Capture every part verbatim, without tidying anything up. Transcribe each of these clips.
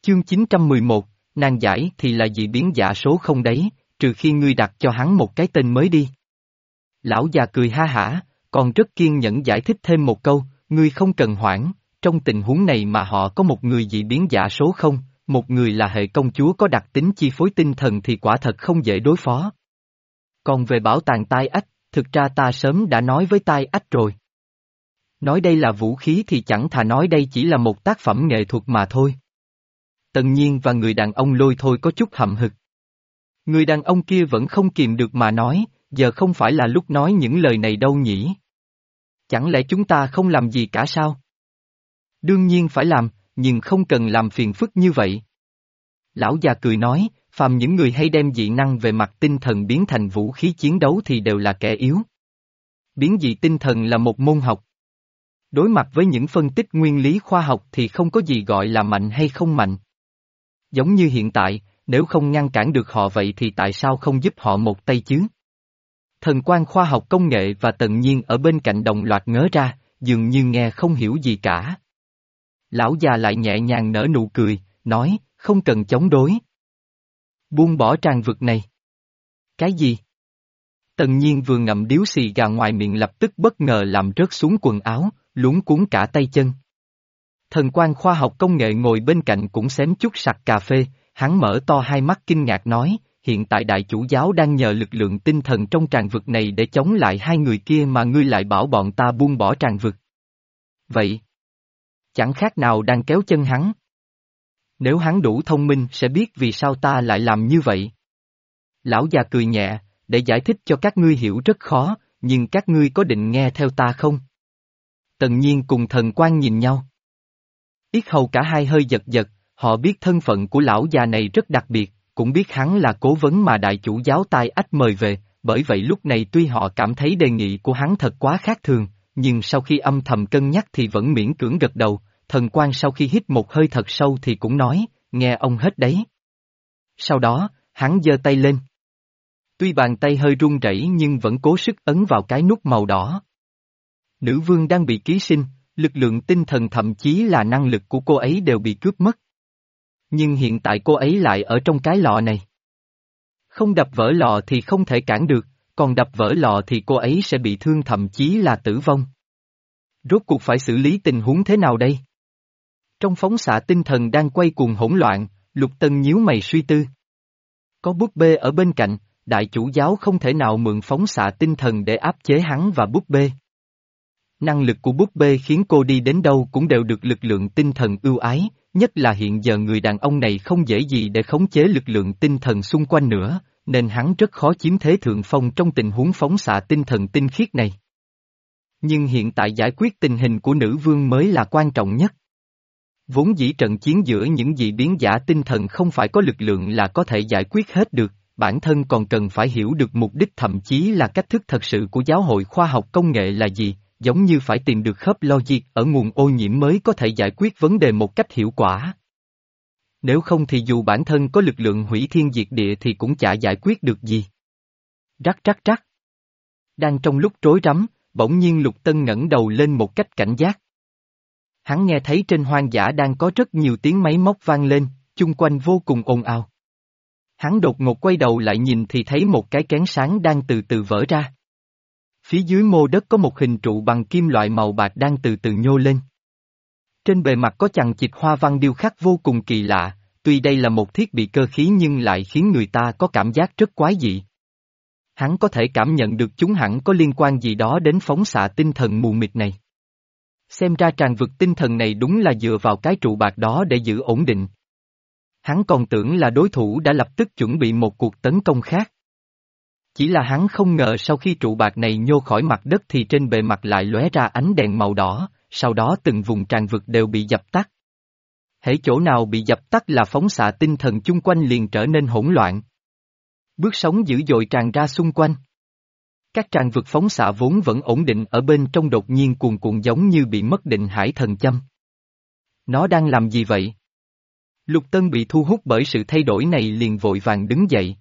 Chương chín trăm mười một, nàng giải thì là dị biến giả số không đấy, trừ khi ngươi đặt cho hắn một cái tên mới đi. Lão già cười ha hả, còn rất kiên nhẫn giải thích thêm một câu, ngươi không cần hoảng, trong tình huống này mà họ có một người dị biến giả số không, một người là hệ công chúa có đặc tính chi phối tinh thần thì quả thật không dễ đối phó. Còn về bảo tàng tai ách, thực ra ta sớm đã nói với tai ách rồi. Nói đây là vũ khí thì chẳng thà nói đây chỉ là một tác phẩm nghệ thuật mà thôi. Tần Nhiên và người đàn ông Lôi Thôi có chút hậm hực. Người đàn ông kia vẫn không kìm được mà nói, giờ không phải là lúc nói những lời này đâu nhỉ. Chẳng lẽ chúng ta không làm gì cả sao? Đương nhiên phải làm, nhưng không cần làm phiền phức như vậy. Lão già cười nói, phàm những người hay đem dị năng về mặt tinh thần biến thành vũ khí chiến đấu thì đều là kẻ yếu. Biến dị tinh thần là một môn học. Đối mặt với những phân tích nguyên lý khoa học thì không có gì gọi là mạnh hay không mạnh. Giống như hiện tại, nếu không ngăn cản được họ vậy thì tại sao không giúp họ một tay chứ? Thần quan khoa học công nghệ và Tần Nhiên ở bên cạnh đồng loạt ngớ ra, dường như nghe không hiểu gì cả. Lão già lại nhẹ nhàng nở nụ cười, nói, không cần chống đối. Buông bỏ tràng vực này. Cái gì? Tần Nhiên vừa ngậm điếu xì gà ngoài miệng lập tức bất ngờ làm rớt xuống quần áo, luống cuống cả tay chân. Thần quan khoa học công nghệ ngồi bên cạnh cũng xém chút sặc cà phê, hắn mở to hai mắt kinh ngạc nói, hiện tại đại chủ giáo đang nhờ lực lượng tinh thần trong tràng vực này để chống lại hai người kia mà ngươi lại bảo bọn ta buông bỏ tràng vực. Vậy, chẳng khác nào đang kéo chân hắn. Nếu hắn đủ thông minh sẽ biết vì sao ta lại làm như vậy. Lão già cười nhẹ, để giải thích cho các ngươi hiểu rất khó, nhưng các ngươi có định nghe theo ta không? Tần Nhiên cùng thần quan nhìn nhau. Yết hầu cả hai hơi giật giật, họ biết thân phận của lão già này rất đặc biệt, cũng biết hắn là cố vấn mà đại chủ giáo Tai Ách mời về, bởi vậy lúc này tuy họ cảm thấy đề nghị của hắn thật quá khác thường, nhưng sau khi âm thầm cân nhắc thì vẫn miễn cưỡng gật đầu, thần quan sau khi hít một hơi thật sâu thì cũng nói, nghe ông hết đấy. Sau đó, hắn giơ tay lên. Tuy bàn tay hơi run rẩy nhưng vẫn cố sức ấn vào cái nút màu đỏ. Nữ vương đang bị ký sinh, lực lượng tinh thần thậm chí là năng lực của cô ấy đều bị cướp mất. Nhưng hiện tại cô ấy lại ở trong cái lọ này. Không đập vỡ lọ thì không thể cản được, còn đập vỡ lọ thì cô ấy sẽ bị thương thậm chí là tử vong. Rốt cuộc phải xử lý tình huống thế nào đây? Trong phóng xạ tinh thần đang quay cuồng hỗn loạn, Lục Tân nhíu mày suy tư. Có búp bê ở bên cạnh, đại chủ giáo không thể nào mượn phóng xạ tinh thần để áp chế hắn và búp bê. Năng lực của búp bê khiến cô đi đến đâu cũng đều được lực lượng tinh thần ưu ái, nhất là hiện giờ người đàn ông này không dễ gì để khống chế lực lượng tinh thần xung quanh nữa, nên hắn rất khó chiếm thế thượng phong trong tình huống phóng xạ tinh thần tinh khiết này. Nhưng hiện tại giải quyết tình hình của nữ vương mới là quan trọng nhất. Vốn dĩ trận chiến giữa những dị biến giả tinh thần không phải có lực lượng là có thể giải quyết hết được, bản thân còn cần phải hiểu được mục đích thậm chí là cách thức thật sự của giáo hội khoa học công nghệ là gì, giống như phải tìm được khớp logic ở nguồn ô nhiễm mới có thể giải quyết vấn đề một cách hiệu quả. Nếu không thì dù bản thân có lực lượng hủy thiên diệt địa thì cũng chả giải quyết được gì. Rắc rắc rắc. Đang trong lúc rối rắm, bỗng nhiên Lục Tân ngẩng đầu lên một cách cảnh giác. Hắn nghe thấy trên hoang dã đang có rất nhiều tiếng máy móc vang lên, chung quanh vô cùng ồn ào. Hắn đột ngột quay đầu lại nhìn thì thấy một cái kén sáng đang từ từ vỡ ra. Phía dưới mô đất có một hình trụ bằng kim loại màu bạc đang từ từ nhô lên. Trên bề mặt có chằng chịt hoa văn điêu khắc vô cùng kỳ lạ, tuy đây là một thiết bị cơ khí nhưng lại khiến người ta có cảm giác rất quái dị. Hắn có thể cảm nhận được chúng hẳn có liên quan gì đó đến phóng xạ tinh thần mù mịt này. Xem ra tràng vực tinh thần này đúng là dựa vào cái trụ bạc đó để giữ ổn định. Hắn còn tưởng là đối thủ đã lập tức chuẩn bị một cuộc tấn công khác. Chỉ là hắn không ngờ sau khi trụ bạc này nhô khỏi mặt đất thì trên bề mặt lại lóe ra ánh đèn màu đỏ, sau đó từng vùng tràng vực đều bị dập tắt. Hễ chỗ nào bị dập tắt là phóng xạ tinh thần chung quanh liền trở nên hỗn loạn. Bước sóng dữ dội tràn ra xung quanh. Các tràng vực phóng xạ vốn vẫn ổn định ở bên trong đột nhiên cuồn cuộn giống như bị mất định hải thần châm. Nó đang làm gì vậy? Lục Tân bị thu hút bởi sự thay đổi này liền vội vàng đứng dậy.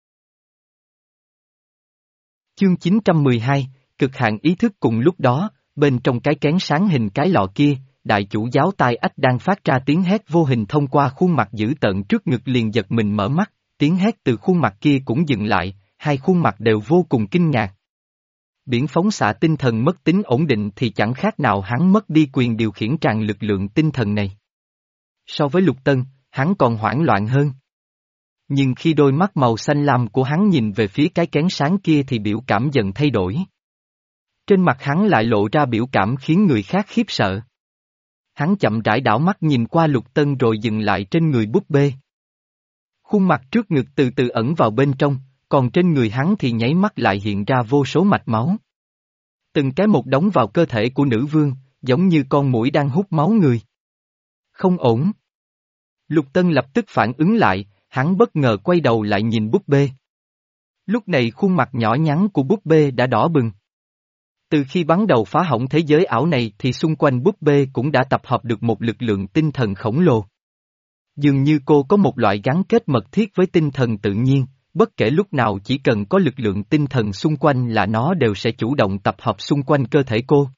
Chương chín trăm mười hai, cực hạn ý thức cùng lúc đó, bên trong cái kén sáng hình cái lọ kia, đại chủ giáo tai ách đang phát ra tiếng hét vô hình thông qua khuôn mặt dữ tợn trước ngực liền giật mình mở mắt, tiếng hét từ khuôn mặt kia cũng dừng lại, hai khuôn mặt đều vô cùng kinh ngạc. Biển phóng xạ tinh thần mất tính ổn định thì chẳng khác nào hắn mất đi quyền điều khiển tràn lực lượng tinh thần này. So với Lục Tân, hắn còn hoảng loạn hơn. Nhưng khi đôi mắt màu xanh lam của hắn nhìn về phía cái kén sáng kia thì biểu cảm dần thay đổi. Trên mặt hắn lại lộ ra biểu cảm khiến người khác khiếp sợ. Hắn chậm rãi đảo mắt nhìn qua Lục Tân rồi dừng lại trên người búp bê. Khuôn mặt trước ngực từ từ ẩn vào bên trong, còn trên người hắn thì nháy mắt lại hiện ra vô số mạch máu. Từng cái một đóng vào cơ thể của nữ vương, giống như con muỗi đang hút máu người. Không ổn. Lục Tân lập tức phản ứng lại, hắn bất ngờ quay đầu lại nhìn búp bê. Lúc này khuôn mặt nhỏ nhắn của búp bê đã đỏ bừng. Từ khi bắn đầu phá hỏng thế giới ảo này thì xung quanh búp bê cũng đã tập hợp được một lực lượng tinh thần khổng lồ. Dường như cô có một loại gắn kết mật thiết với tinh thần tự nhiên, bất kể lúc nào chỉ cần có lực lượng tinh thần xung quanh là nó đều sẽ chủ động tập hợp xung quanh cơ thể cô.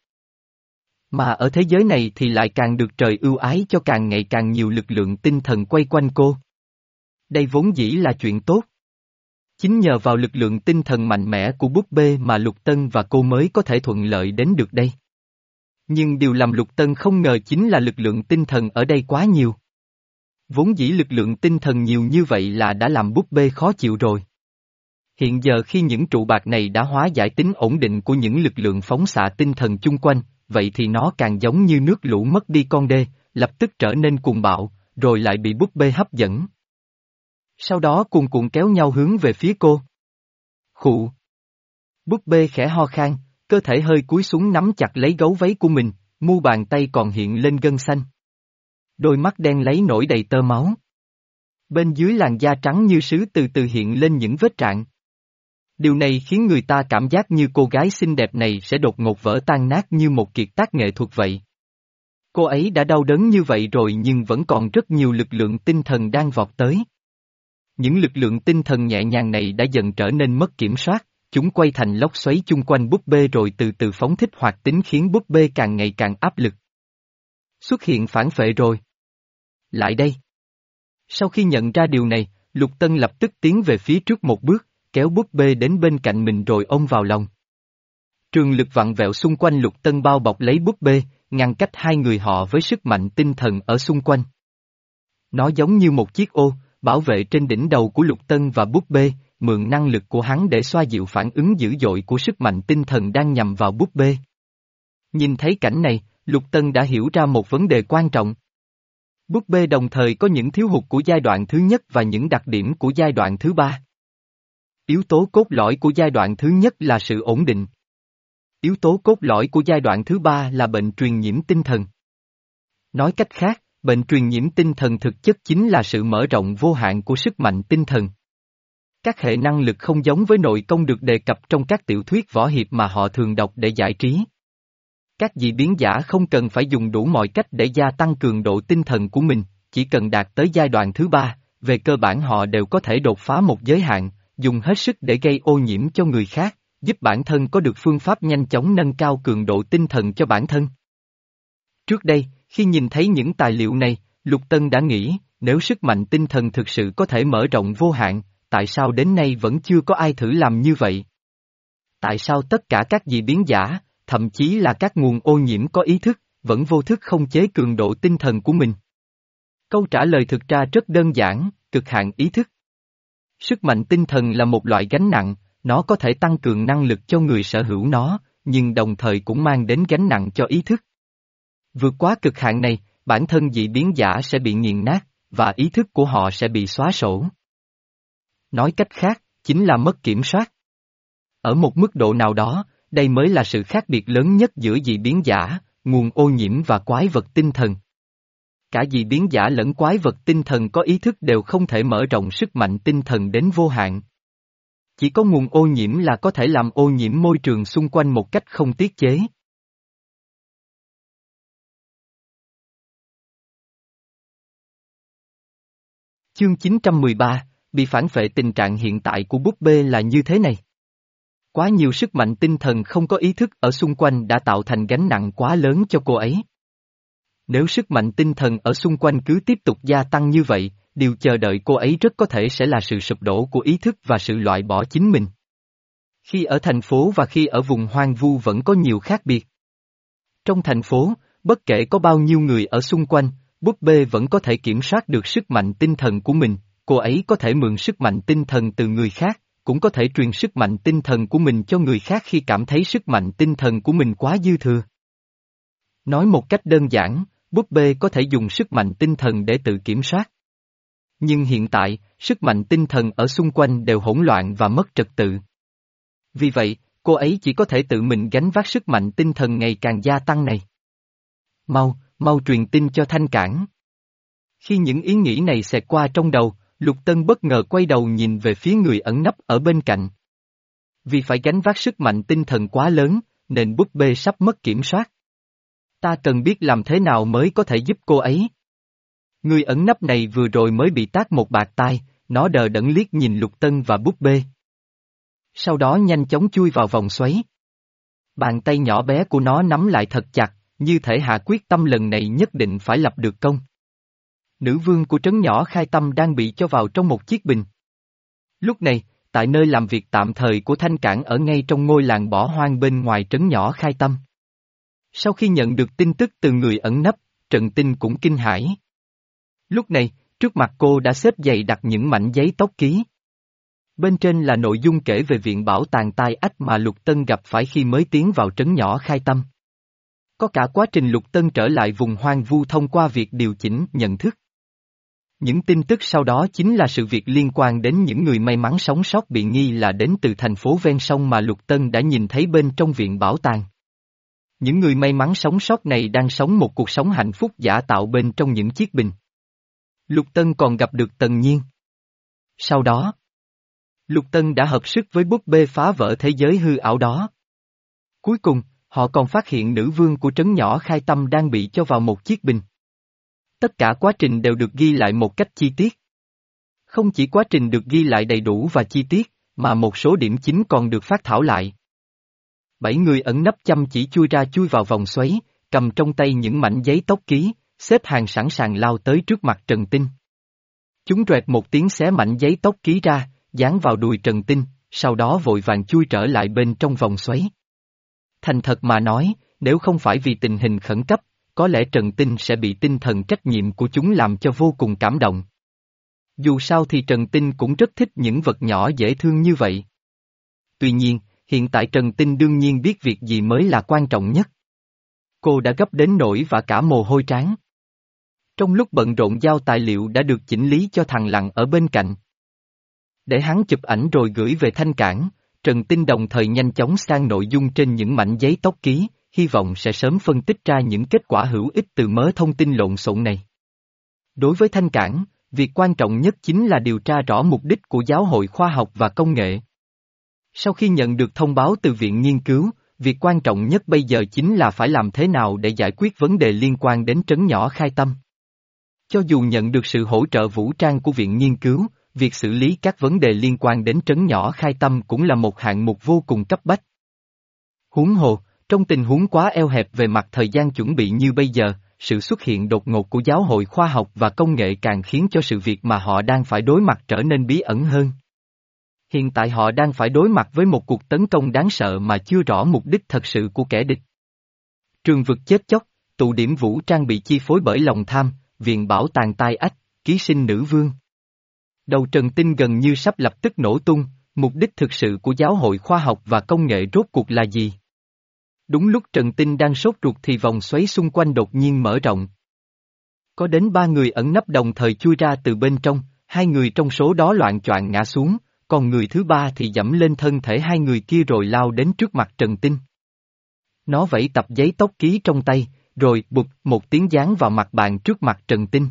Mà ở thế giới này thì lại càng được trời ưu ái cho càng ngày càng nhiều lực lượng tinh thần quay quanh cô. Đây vốn dĩ là chuyện tốt. Chính nhờ vào lực lượng tinh thần mạnh mẽ của búp bê mà Lục Tân và cô mới có thể thuận lợi đến được đây. Nhưng điều làm Lục Tân không ngờ chính là lực lượng tinh thần ở đây quá nhiều. Vốn dĩ lực lượng tinh thần nhiều như vậy là đã làm búp bê khó chịu rồi. Hiện giờ khi những trụ bạc này đã hóa giải tính ổn định của những lực lượng phóng xạ tinh thần chung quanh, vậy thì nó càng giống như nước lũ mất đi con đê, lập tức trở nên cuồng bạo, rồi lại bị búp bê hấp dẫn. Sau đó cuồn cuộn kéo nhau hướng về phía cô. Khụ. Búp bê khẽ ho khan, cơ thể hơi cúi xuống nắm chặt lấy gấu váy của mình, mu bàn tay còn hiện lên gân xanh. Đôi mắt đen lấy nổi đầy tơ máu. Bên dưới làn da trắng như sứ từ từ hiện lên những vết rạn. Điều này khiến người ta cảm giác như cô gái xinh đẹp này sẽ đột ngột vỡ tan nát như một kiệt tác nghệ thuật vậy. Cô ấy đã đau đớn như vậy rồi nhưng vẫn còn rất nhiều lực lượng tinh thần đang vọt tới. Những lực lượng tinh thần nhẹ nhàng này đã dần trở nên mất kiểm soát, chúng quay thành lốc xoáy chung quanh búp bê rồi từ từ phóng thích hoạt tính khiến búp bê càng ngày càng áp lực. Xuất hiện phản phệ rồi. Lại đây. Sau khi nhận ra điều này, Lục Tân lập tức tiến về phía trước một bước, kéo búp bê đến bên cạnh mình rồi ôm vào lòng. Trường lực vặn vẹo xung quanh Lục Tân bao bọc lấy búp bê, ngăn cách hai người họ với sức mạnh tinh thần ở xung quanh. Nó giống như một chiếc ô, bảo vệ trên đỉnh đầu của Lục Tân và búp bê, mượn năng lực của hắn để xoa dịu phản ứng dữ dội của sức mạnh tinh thần đang nhằm vào búp bê. Nhìn thấy cảnh này, Lục Tân đã hiểu ra một vấn đề quan trọng. Búp bê đồng thời có những thiếu hụt của giai đoạn thứ nhất và những đặc điểm của giai đoạn thứ ba. Yếu tố cốt lõi của giai đoạn thứ nhất là sự ổn định. Yếu tố cốt lõi của giai đoạn thứ ba là bệnh truyền nhiễm tinh thần. Nói cách khác, bệnh truyền nhiễm tinh thần thực chất chính là sự mở rộng vô hạn của sức mạnh tinh thần. Các hệ năng lực không giống với nội công được đề cập trong các tiểu thuyết võ hiệp mà họ thường đọc để giải trí. Các dị biến giả không cần phải dùng đủ mọi cách để gia tăng cường độ tinh thần của mình, chỉ cần đạt tới giai đoạn thứ ba, về cơ bản họ đều có thể đột phá một giới hạn, dùng hết sức để gây ô nhiễm cho người khác, giúp bản thân có được phương pháp nhanh chóng nâng cao cường độ tinh thần cho bản thân. Trước đây, khi nhìn thấy những tài liệu này, Lục Tân đã nghĩ, nếu sức mạnh tinh thần thực sự có thể mở rộng vô hạn, tại sao đến nay vẫn chưa có ai thử làm như vậy? Tại sao tất cả các dị biến giả, thậm chí là các nguồn ô nhiễm có ý thức, vẫn vô thức không chế cường độ tinh thần của mình? Câu trả lời thực ra rất đơn giản, cực hạn ý thức. Sức mạnh tinh thần là một loại gánh nặng, nó có thể tăng cường năng lực cho người sở hữu nó, nhưng đồng thời cũng mang đến gánh nặng cho ý thức. Vượt quá cực hạn này, bản thân dị biến giả sẽ bị nghiền nát, và ý thức của họ sẽ bị xóa sổ. Nói cách khác, chính là mất kiểm soát. Ở một mức độ nào đó, đây mới là sự khác biệt lớn nhất giữa dị biến giả, nguồn ô nhiễm và quái vật tinh thần. Cả dị biến giả lẫn quái vật tinh thần có ý thức đều không thể mở rộng sức mạnh tinh thần đến vô hạn. Chỉ có nguồn ô nhiễm là có thể làm ô nhiễm môi trường xung quanh một cách không tiết chế. Chương chín trăm mười ba, bị phản phệ. Tình trạng hiện tại của búp bê là như thế này. Quá nhiều sức mạnh tinh thần không có ý thức ở xung quanh đã tạo thành gánh nặng quá lớn cho cô ấy. Nếu sức mạnh tinh thần ở xung quanh cứ tiếp tục gia tăng như vậy, điều chờ đợi cô ấy rất có thể sẽ là sự sụp đổ của ý thức và sự loại bỏ chính mình. Khi ở thành phố và khi ở vùng hoang vu vẫn có nhiều khác biệt. Trong thành phố, bất kể có bao nhiêu người ở xung quanh, búp bê vẫn có thể kiểm soát được sức mạnh tinh thần của mình, cô ấy có thể mượn sức mạnh tinh thần từ người khác, cũng có thể truyền sức mạnh tinh thần của mình cho người khác khi cảm thấy sức mạnh tinh thần của mình quá dư thừa. Nói một cách đơn giản, búp bê có thể dùng sức mạnh tinh thần để tự kiểm soát. Nhưng hiện tại, sức mạnh tinh thần ở xung quanh đều hỗn loạn và mất trật tự. Vì vậy, cô ấy chỉ có thể tự mình gánh vác sức mạnh tinh thần ngày càng gia tăng này. Mau, mau truyền tin cho Thanh Cảng. Khi những ý nghĩ này xẹt qua trong đầu, Lục Tân bất ngờ quay đầu nhìn về phía người ẩn nấp ở bên cạnh. Vì phải gánh vác sức mạnh tinh thần quá lớn, nên búp bê sắp mất kiểm soát. Ta cần biết làm thế nào mới có thể giúp cô ấy. Người ẩn nấp này vừa rồi mới bị tát một bạt tai, nó đờ đẫn liếc nhìn Lục Tân và búp bê. Sau đó nhanh chóng chui vào vòng xoáy. Bàn tay nhỏ bé của nó nắm lại thật chặt, như thể hạ quyết tâm lần này nhất định phải lập được công. Nữ vương của trấn nhỏ Khai Tâm đang bị cho vào trong một chiếc bình. Lúc này, tại nơi làm việc tạm thời của Thanh Cảng ở ngay trong ngôi làng bỏ hoang bên ngoài trấn nhỏ Khai Tâm. Sau khi nhận được tin tức từ người ẩn nấp, Trần Tinh cũng kinh hãi. Lúc này, trước mặt cô đã xếp dày đặt những mảnh giấy tốc ký. Bên trên là nội dung kể về viện bảo tàng tai ách mà Lục Tân gặp phải khi mới tiến vào trấn nhỏ Khai Tâm. Có cả quá trình Lục Tân trở lại vùng hoang vu thông qua việc điều chỉnh nhận thức. Những tin tức sau đó chính là sự việc liên quan đến những người may mắn sống sót bị nghi là đến từ thành phố ven sông mà Lục Tân đã nhìn thấy bên trong viện bảo tàng. Những người may mắn sống sót này đang sống một cuộc sống hạnh phúc giả tạo bên trong những chiếc bình. Lục Tân còn gặp được Tần Nhiên. Sau đó, Lục Tân đã hợp sức với búp bê phá vỡ thế giới hư ảo đó. Cuối cùng, họ còn phát hiện nữ vương của trấn nhỏ Khai Tâm đang bị cho vào một chiếc bình. Tất cả quá trình đều được ghi lại một cách chi tiết. Không chỉ quá trình được ghi lại đầy đủ và chi tiết, mà một số điểm chính còn được phát thảo lại. Bảy người ẩn nấp chăm chỉ chui ra chui vào vòng xoáy, cầm trong tay những mảnh giấy tốc ký, xếp hàng sẵn sàng lao tới trước mặt Trần Tinh. Chúng rẹt một tiếng xé mảnh giấy tốc ký ra, dán vào đùi Trần Tinh, sau đó vội vàng chui trở lại bên trong vòng xoáy. Thành thật mà nói, nếu không phải vì tình hình khẩn cấp, có lẽ Trần Tinh sẽ bị tinh thần trách nhiệm của chúng làm cho vô cùng cảm động. Dù sao thì Trần Tinh cũng rất thích những vật nhỏ dễ thương như vậy. Tuy nhiên, hiện tại Trần Tinh đương nhiên biết việc gì mới là quan trọng nhất. Cô đã gấp đến nỗi vã cả mồ hôi trán. Trong lúc bận rộn giao tài liệu đã được chỉnh lý cho thằng Lặng ở bên cạnh. Để hắn chụp ảnh rồi gửi về Thanh Cảng, Trần Tinh đồng thời nhanh chóng sang nội dung trên những mảnh giấy tốc ký, hy vọng sẽ sớm phân tích ra những kết quả hữu ích từ mớ thông tin lộn xộn này. Đối với Thanh Cảng, việc quan trọng nhất chính là điều tra rõ mục đích của Giáo hội Khoa học và Công nghệ. Sau khi nhận được thông báo từ Viện Nghiên cứu, việc quan trọng nhất bây giờ chính là phải làm thế nào để giải quyết vấn đề liên quan đến trấn nhỏ Khai Tâm. Cho dù nhận được sự hỗ trợ vũ trang của Viện Nghiên cứu, việc xử lý các vấn đề liên quan đến trấn nhỏ Khai Tâm cũng là một hạng mục vô cùng cấp bách. Huống hồ, trong tình huống quá eo hẹp về mặt thời gian chuẩn bị như bây giờ, sự xuất hiện đột ngột của Giáo hội Khoa học và Công nghệ càng khiến cho sự việc mà họ đang phải đối mặt trở nên bí ẩn hơn. Hiện tại họ đang phải đối mặt với một cuộc tấn công đáng sợ mà chưa rõ mục đích thật sự của kẻ địch. Trường vực chết chóc, tụ điểm vũ trang bị chi phối bởi lòng tham, viện bảo tàng tai ách, ký sinh nữ vương. Đầu Trần Tinh gần như sắp lập tức nổ tung, mục đích thực sự của Giáo hội Khoa học và Công nghệ rốt cuộc là gì? Đúng lúc Trần Tinh đang sốt ruột thì vòng xoáy xung quanh đột nhiên mở rộng. Có đến ba người ẩn nấp đồng thời chui ra từ bên trong, hai người trong số đó loạng choạng ngã xuống, còn người thứ ba thì dẫm lên thân thể hai người kia rồi lao đến trước mặt Trần Tinh. Nó vẫy tập giấy tốc ký trong tay, rồi bụp một tiếng giáng vào mặt bàn trước mặt Trần Tinh.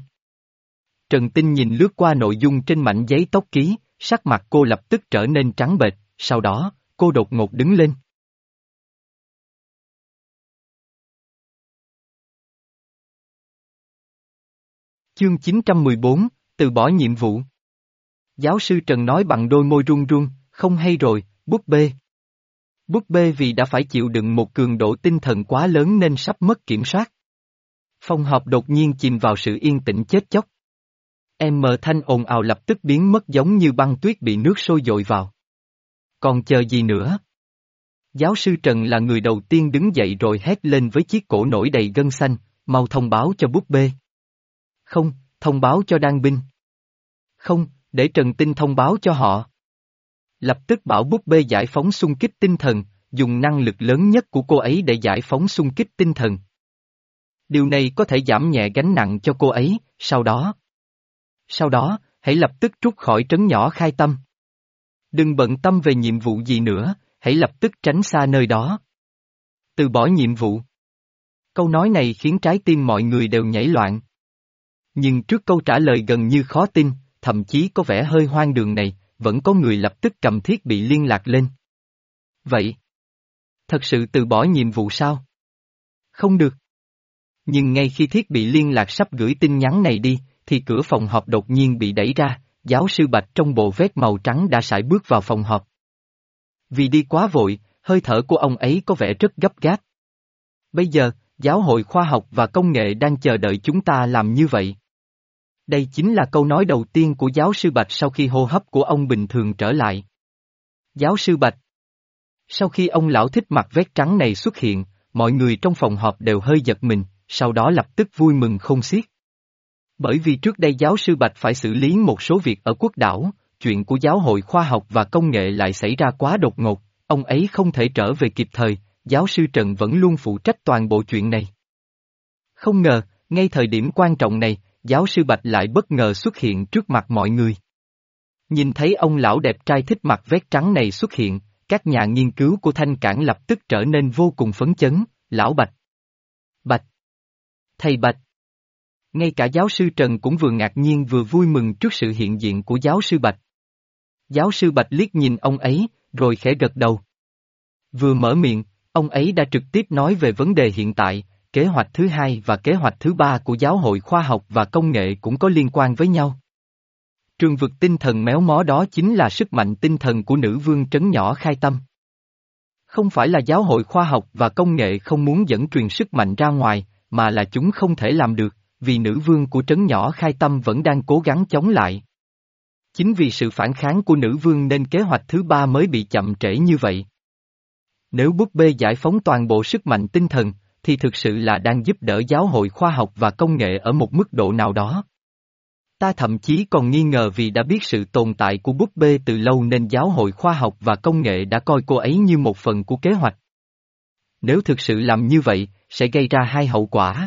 Trần Tinh nhìn lướt qua nội dung trên mảnh giấy tốc ký, sắc mặt cô lập tức trở nên trắng bệch, sau đó, cô đột ngột đứng lên. Chương chín trăm mười bốn, từ bỏ nhiệm vụ. Giáo sư Trần nói bằng đôi môi run run, không hay rồi, búp bê. Búp bê vì đã phải chịu đựng một cường độ tinh thần quá lớn nên sắp mất kiểm soát. Phòng họp đột nhiên chìm vào sự yên tĩnh chết chóc. Em mờ thanh ồn ào lập tức biến mất giống như băng tuyết bị nước sôi dội vào. Còn chờ gì nữa? Giáo sư Trần là người đầu tiên đứng dậy rồi hét lên với chiếc cổ nổi đầy gân xanh, mau thông báo cho búp bê. Không, thông báo cho Đan binh. Không, để Trần Tinh thông báo cho họ. Lập tức bảo búp bê giải phóng xung kích tinh thần, dùng năng lực lớn nhất của cô ấy để giải phóng xung kích tinh thần. Điều này có thể giảm nhẹ gánh nặng cho cô ấy, sau đó. Sau đó, hãy lập tức rút khỏi trấn nhỏ Khai Tâm. Đừng bận tâm về nhiệm vụ gì nữa, hãy lập tức tránh xa nơi đó. Từ bỏ nhiệm vụ. Câu nói này khiến trái tim mọi người đều nhảy loạn. Nhưng trước câu trả lời gần như khó tin, thậm chí có vẻ hơi hoang đường này, vẫn có người lập tức cầm thiết bị liên lạc lên. Vậy? Thật sự từ bỏ nhiệm vụ sao? Không được. Nhưng ngay khi thiết bị liên lạc sắp gửi tin nhắn này đi, thì cửa phòng họp đột nhiên bị đẩy ra, giáo sư Bạch trong bộ vest màu trắng đã sải bước vào phòng họp. Vì đi quá vội, hơi thở của ông ấy có vẻ rất gấp gáp. Bây giờ, Giáo hội Khoa học và Công nghệ đang chờ đợi chúng ta làm như vậy. Đây chính là câu nói đầu tiên của giáo sư Bạch sau khi hô hấp của ông bình thường trở lại. Giáo sư Bạch. Sau khi ông lão thích mặc vest trắng này xuất hiện, mọi người trong phòng họp đều hơi giật mình, sau đó lập tức vui mừng khôn xiết. Bởi vì trước đây giáo sư Bạch phải xử lý một số việc ở quốc đảo, chuyện của Giáo hội Khoa học và Công nghệ lại xảy ra quá đột ngột, ông ấy không thể trở về kịp thời, giáo sư Trần vẫn luôn phụ trách toàn bộ chuyện này. Không ngờ, ngay thời điểm quan trọng này, giáo sư Bạch lại bất ngờ xuất hiện trước mặt mọi người. Nhìn thấy ông lão đẹp trai thích mặc vest trắng này xuất hiện, các nhà nghiên cứu của Thanh Cảng lập tức trở nên vô cùng phấn chấn, lão Bạch. Bạch. Thầy Bạch. Ngay cả giáo sư Trần cũng vừa ngạc nhiên vừa vui mừng trước sự hiện diện của giáo sư Bạch. Giáo sư Bạch liếc nhìn ông ấy, rồi khẽ gật đầu. Vừa mở miệng, ông ấy đã trực tiếp nói về vấn đề hiện tại, kế hoạch thứ hai và kế hoạch thứ ba của Giáo hội Khoa học và Công nghệ cũng có liên quan với nhau. Trường vực tinh thần méo mó đó chính là sức mạnh tinh thần của nữ vương trấn nhỏ Khai Tâm. Không phải là Giáo hội Khoa học và Công nghệ không muốn dẫn truyền sức mạnh ra ngoài, mà là chúng không thể làm được, vì nữ vương của trấn nhỏ Khai Tâm vẫn đang cố gắng chống lại. Chính vì sự phản kháng của nữ vương nên kế hoạch thứ ba mới bị chậm trễ như vậy. Nếu búp bê giải phóng toàn bộ sức mạnh tinh thần, thì thực sự là đang giúp đỡ Giáo hội Khoa học và Công nghệ ở một mức độ nào đó. Ta thậm chí còn nghi ngờ vì đã biết sự tồn tại của búp bê từ lâu nên Giáo hội Khoa học và Công nghệ đã coi cô ấy như một phần của kế hoạch. Nếu thực sự làm như vậy, sẽ gây ra hai hậu quả.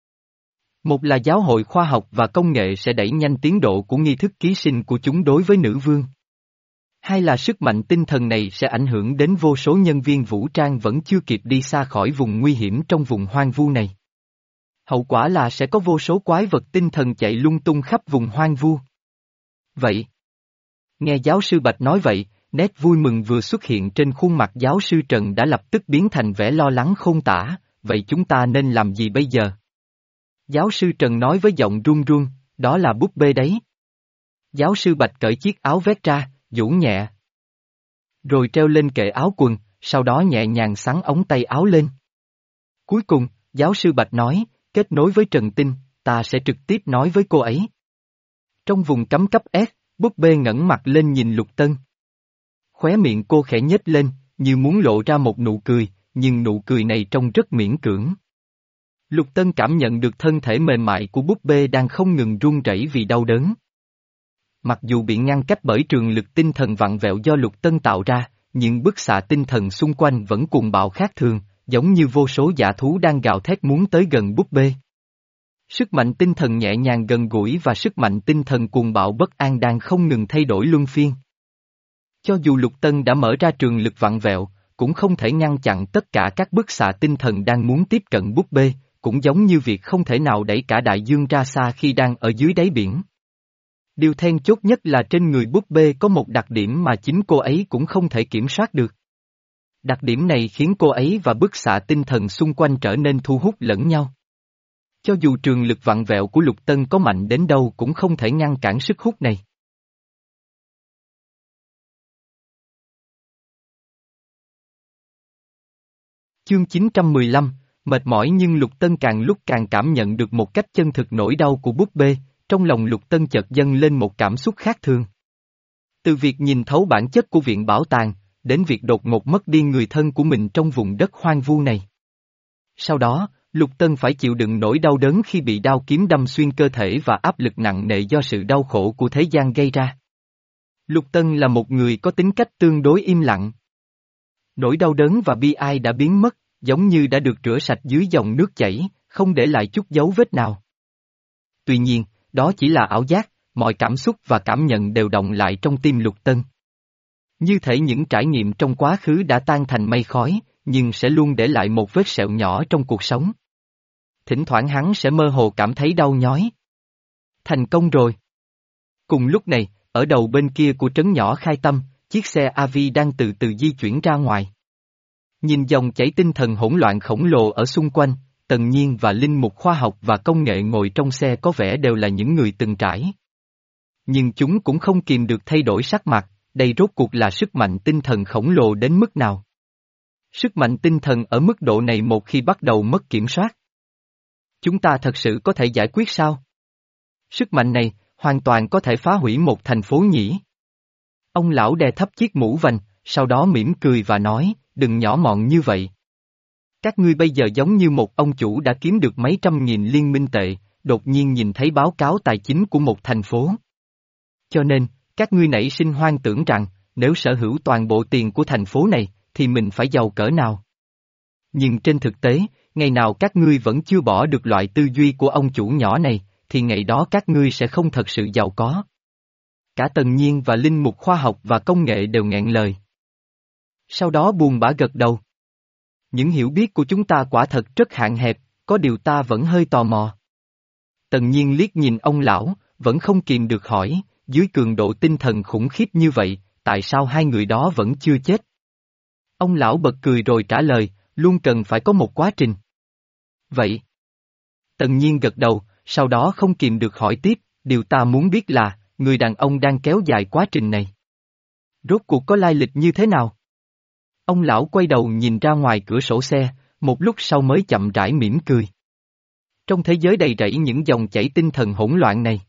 Một là Giáo hội Khoa học và Công nghệ sẽ đẩy nhanh tiến độ của nghi thức ký sinh của chúng đối với nữ vương. Hai là sức mạnh tinh thần này sẽ ảnh hưởng đến vô số nhân viên vũ trang vẫn chưa kịp đi xa khỏi vùng nguy hiểm trong vùng hoang vu này. Hậu quả là sẽ có vô số quái vật tinh thần chạy lung tung khắp vùng hoang vu. Vậy. Nghe giáo sư Bạch nói vậy, nét vui mừng vừa xuất hiện trên khuôn mặt giáo sư Trần đã lập tức biến thành vẻ lo lắng khôn tả, vậy chúng ta nên làm gì bây giờ? Giáo sư Trần nói với giọng run run, đó là búp bê đấy. Giáo sư Bạch cởi chiếc áo vest ra, duỗi nhẹ. Rồi treo lên kệ áo quần, sau đó nhẹ nhàng xắn ống tay áo lên. Cuối cùng, giáo sư Bạch nói, kết nối với Trần Tinh, ta sẽ trực tiếp nói với cô ấy. Trong vùng cấm cấp S, búp bê ngẩng mặt lên nhìn Lục Tân. Khóe miệng cô khẽ nhếch lên, như muốn lộ ra một nụ cười, nhưng nụ cười này trông rất miễn cưỡng. Lục Tân cảm nhận được thân thể mềm mại của búp bê đang không ngừng run rẩy vì đau đớn. Mặc dù bị ngăn cách bởi trường lực tinh thần vặn vẹo do Lục Tân tạo ra, nhưng bức xạ tinh thần xung quanh vẫn cuồng bạo khác thường, giống như vô số dã thú đang gào thét muốn tới gần búp bê. Sức mạnh tinh thần nhẹ nhàng gần gũi và sức mạnh tinh thần cuồng bạo bất an đang không ngừng thay đổi luân phiên. Cho dù Lục Tân đã mở ra trường lực vặn vẹo, cũng không thể ngăn chặn tất cả các bức xạ tinh thần đang muốn tiếp cận búp bê, cũng giống như việc không thể nào đẩy cả đại dương ra xa khi đang ở dưới đáy biển. Điều then chốt nhất là trên người búp bê có một đặc điểm mà chính cô ấy cũng không thể kiểm soát được. Đặc điểm này khiến cô ấy và bức xạ tinh thần xung quanh trở nên thu hút lẫn nhau. Cho dù trường lực vặn vẹo của Lục Tân có mạnh đến đâu cũng không thể ngăn cản sức hút này. Chương chín trăm mười lăm, mệt mỏi nhưng Lục Tân càng lúc càng cảm nhận được một cách chân thực nỗi đau của búp bê, trong lòng Lục Tân chợt dâng lên một cảm xúc khác thường. Từ việc nhìn thấu bản chất của viện bảo tàng, đến việc đột ngột mất đi người thân của mình trong vùng đất hoang vu này. Sau đó, Lục Tân phải chịu đựng nỗi đau đớn khi bị đao kiếm đâm xuyên cơ thể và áp lực nặng nề do sự đau khổ của thế gian gây ra. Lục Tân là một người có tính cách tương đối im lặng. Nỗi đau đớn và bi ai đã biến mất, giống như đã được rửa sạch dưới dòng nước chảy, không để lại chút dấu vết nào. Tuy nhiên, đó chỉ là ảo giác, mọi cảm xúc và cảm nhận đều động lại trong tim Lục Tân. Như thể những trải nghiệm trong quá khứ đã tan thành mây khói, nhưng sẽ luôn để lại một vết sẹo nhỏ trong cuộc sống. Thỉnh thoảng hắn sẽ mơ hồ cảm thấy đau nhói. Thành công rồi. Cùng lúc này, ở đầu bên kia của trấn nhỏ Khai Tâm, chiếc xe a vê đang từ từ di chuyển ra ngoài. Nhìn dòng chảy tinh thần hỗn loạn khổng lồ ở xung quanh, Tần Nhiên và linh mục khoa học và công nghệ ngồi trong xe có vẻ đều là những người từng trải. Nhưng chúng cũng không kìm được thay đổi sắc mặt, đây rốt cuộc là sức mạnh tinh thần khổng lồ đến mức nào. Sức mạnh tinh thần ở mức độ này một khi bắt đầu mất kiểm soát. Chúng ta thật sự có thể giải quyết sao? Sức mạnh này, hoàn toàn có thể phá hủy một thành phố nhỉ? Ông lão đè thấp chiếc mũ vành, sau đó mỉm cười và nói, đừng nhỏ mọn như vậy. Các ngươi bây giờ giống như một ông chủ đã kiếm được mấy trăm nghìn liên minh tệ, đột nhiên nhìn thấy báo cáo tài chính của một thành phố. Cho nên, các ngươi nảy sinh hoang tưởng rằng, nếu sở hữu toàn bộ tiền của thành phố này, thì mình phải giàu cỡ nào. Nhưng trên thực tế, ngày nào các ngươi vẫn chưa bỏ được loại tư duy của ông chủ nhỏ này, thì ngày đó các ngươi sẽ không thật sự giàu có. Cả Tần Nhiên và linh mục khoa học và công nghệ đều nghẹn lời. Sau đó buồn bã gật đầu. Những hiểu biết của chúng ta quả thật rất hạn hẹp, có điều ta vẫn hơi tò mò. Tần Nhiên liếc nhìn ông lão, vẫn không kìm được hỏi, dưới cường độ tinh thần khủng khiếp như vậy, tại sao hai người đó vẫn chưa chết? Ông lão bật cười rồi trả lời, luôn cần phải có một quá trình. Vậy? Tần Nhiên gật đầu, sau đó không kìm được hỏi tiếp, điều ta muốn biết là, người đàn ông đang kéo dài quá trình này. Rốt cuộc có lai lịch như thế nào? Ông lão quay đầu nhìn ra ngoài cửa sổ xe, một lúc sau mới chậm rãi mỉm cười. Trong thế giới đầy rẫy những dòng chảy tinh thần hỗn loạn này,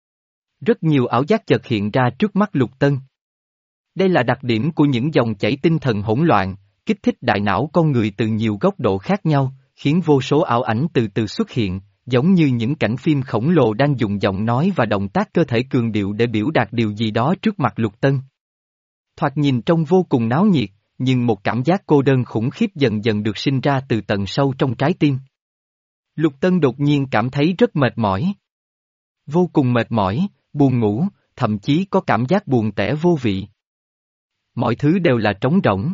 rất nhiều ảo giác chợt hiện ra trước mắt Lục Tân. Đây là đặc điểm của những dòng chảy tinh thần hỗn loạn, kích thích đại não con người từ nhiều góc độ khác nhau, khiến vô số ảo ảnh từ từ xuất hiện, giống như những cảnh phim khổng lồ đang dùng giọng nói và động tác cơ thể cường điệu để biểu đạt điều gì đó trước mặt Lục Tân. Thoạt nhìn trông vô cùng náo nhiệt, nhưng một cảm giác cô đơn khủng khiếp dần dần được sinh ra từ tận sâu trong trái tim. Lục Tân đột nhiên cảm thấy rất mệt mỏi. Vô cùng mệt mỏi, buồn ngủ, thậm chí có cảm giác buồn tẻ vô vị. Mọi thứ đều là trống rỗng.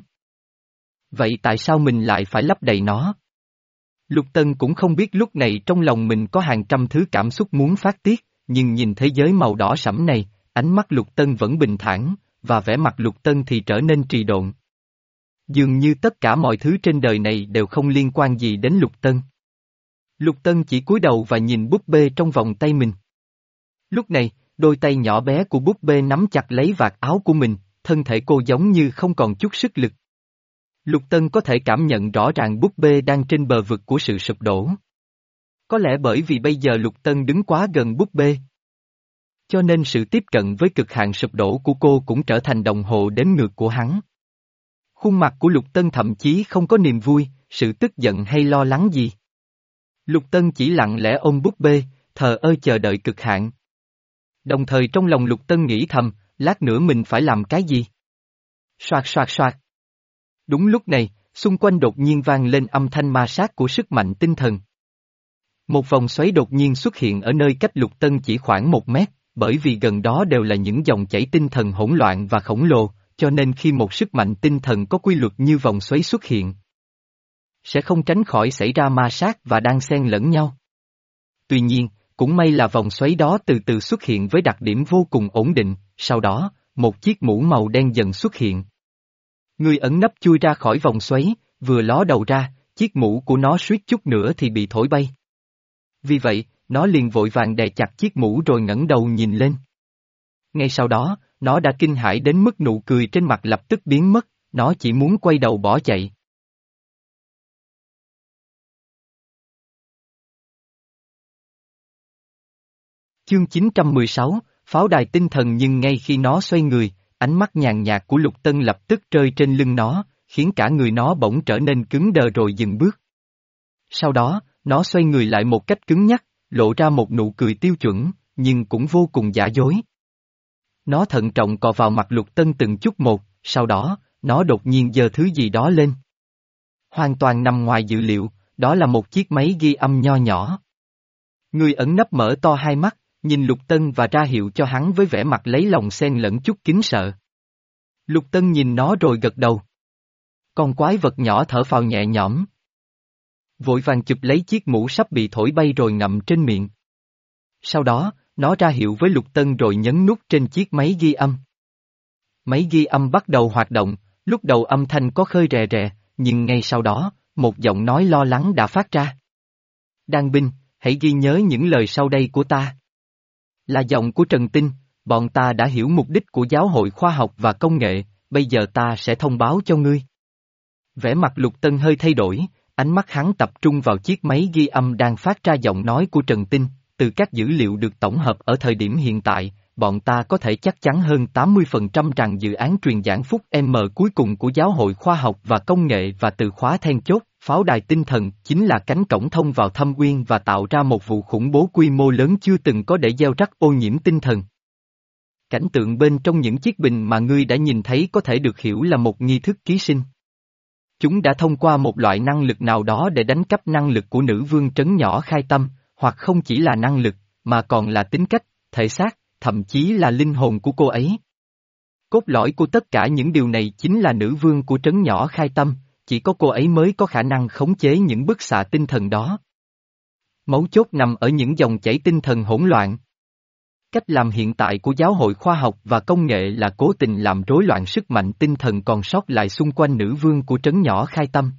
Vậy tại sao mình lại phải lấp đầy nó? Lục Tân cũng không biết lúc này trong lòng mình có hàng trăm thứ cảm xúc muốn phát tiết, nhưng nhìn thế giới màu đỏ sẫm này, ánh mắt Lục Tân vẫn bình thản, và vẻ mặt Lục Tân thì trở nên trì độn. Dường như tất cả mọi thứ trên đời này đều không liên quan gì đến Lục Tân. Lục Tân chỉ cúi đầu và nhìn búp bê trong vòng tay mình. Lúc này, đôi tay nhỏ bé của búp bê nắm chặt lấy vạt áo của mình, thân thể cô giống như không còn chút sức lực. Lục Tân có thể cảm nhận rõ ràng búp bê đang trên bờ vực của sự sụp đổ. Có lẽ bởi vì bây giờ Lục Tân đứng quá gần búp bê. Cho nên sự tiếp cận với cực hạn sụp đổ của cô cũng trở thành đồng hồ đếm ngược của hắn. Khuôn mặt của Lục Tân thậm chí không có niềm vui, sự tức giận hay lo lắng gì. Lục Tân chỉ lặng lẽ ôm búp bê, thờ ơ chờ đợi cực hạn. Đồng thời trong lòng Lục Tân nghĩ thầm, lát nữa mình phải làm cái gì? Soạt soạt soạt. Đúng lúc này, xung quanh đột nhiên vang lên âm thanh ma sát của sức mạnh tinh thần. Một vòng xoáy đột nhiên xuất hiện ở nơi cách Lục Tân chỉ khoảng một mét, bởi vì gần đó đều là những dòng chảy tinh thần hỗn loạn và khổng lồ, cho nên khi một sức mạnh tinh thần có quy luật như vòng xoáy xuất hiện, sẽ không tránh khỏi xảy ra ma sát và đan xen lẫn nhau. Tuy nhiên, cũng may là vòng xoáy đó từ từ xuất hiện với đặc điểm vô cùng ổn định, sau đó, một chiếc mũ màu đen dần xuất hiện. Người ẩn nấp chui ra khỏi vòng xoáy, vừa ló đầu ra, chiếc mũ của nó suýt chút nữa thì bị thổi bay. Vì vậy, nó liền vội vàng đè chặt chiếc mũ rồi ngẩng đầu nhìn lên. Ngay sau đó, nó đã kinh hãi đến mức nụ cười trên mặt lập tức biến mất, nó chỉ muốn quay đầu bỏ chạy. Chương chín trăm mười sáu, pháo đài tinh thần. Nhưng ngay khi nó xoay người, ánh mắt nhàn nhạt của Lục Tân lập tức rơi trên lưng nó, khiến cả người nó bỗng trở nên cứng đờ rồi dừng bước. Sau đó, nó xoay người lại một cách cứng nhắc, lộ ra một nụ cười tiêu chuẩn, nhưng cũng vô cùng giả dối. Nó thận trọng cọ vào mặt Lục Tân từng chút một, sau đó, nó đột nhiên giơ thứ gì đó lên. Hoàn toàn nằm ngoài dự liệu, đó là một chiếc máy ghi âm nho nhỏ. Người ẩn nấp mở to hai mắt, nhìn Lục Tân và ra hiệu cho hắn với vẻ mặt lấy lòng xen lẫn chút kính sợ. Lục Tân nhìn nó rồi gật đầu. Con quái vật nhỏ thở phào nhẹ nhõm. Vội vàng chụp lấy chiếc mũ sắp bị thổi bay rồi ngậm trên miệng. Sau đó, nó ra hiệu với Lục Tân rồi nhấn nút trên chiếc máy ghi âm. Máy ghi âm bắt đầu hoạt động, lúc đầu âm thanh có khơi rè rè, nhưng ngay sau đó, một giọng nói lo lắng đã phát ra. Đan binh, hãy ghi nhớ những lời sau đây của ta. Là giọng của Trần Tinh, bọn ta đã hiểu mục đích của Giáo hội Khoa học và Công nghệ, bây giờ ta sẽ thông báo cho ngươi. Vẻ mặt Lục Tân hơi thay đổi, ánh mắt hắn tập trung vào chiếc máy ghi âm đang phát ra giọng nói của Trần Tinh. Từ các dữ liệu được tổng hợp ở thời điểm hiện tại, bọn ta có thể chắc chắn hơn tám mươi phần trăm rằng dự án truyền giảng Phúc M cuối cùng của Giáo hội Khoa học và Công nghệ và từ khóa then chốt, pháo đài tinh thần, chính là cánh cổng thông vào thâm uyên và tạo ra một vụ khủng bố quy mô lớn chưa từng có để gieo rắc ô nhiễm tinh thần. Cảnh tượng bên trong những chiếc bình mà ngươi đã nhìn thấy có thể được hiểu là một nghi thức ký sinh. Chúng đã thông qua một loại năng lực nào đó để đánh cắp năng lực của nữ vương trấn nhỏ Khai Tâm, hoặc không chỉ là năng lực, mà còn là tính cách, thể xác, thậm chí là linh hồn của cô ấy. Cốt lõi của tất cả những điều này chính là nữ vương của trấn nhỏ Khai Tâm, chỉ có cô ấy mới có khả năng khống chế những bức xạ tinh thần đó. Mấu chốt nằm ở những dòng chảy tinh thần hỗn loạn. Cách làm hiện tại của Giáo hội Khoa học và Công nghệ là cố tình làm rối loạn sức mạnh tinh thần còn sót lại xung quanh nữ vương của trấn nhỏ Khai Tâm.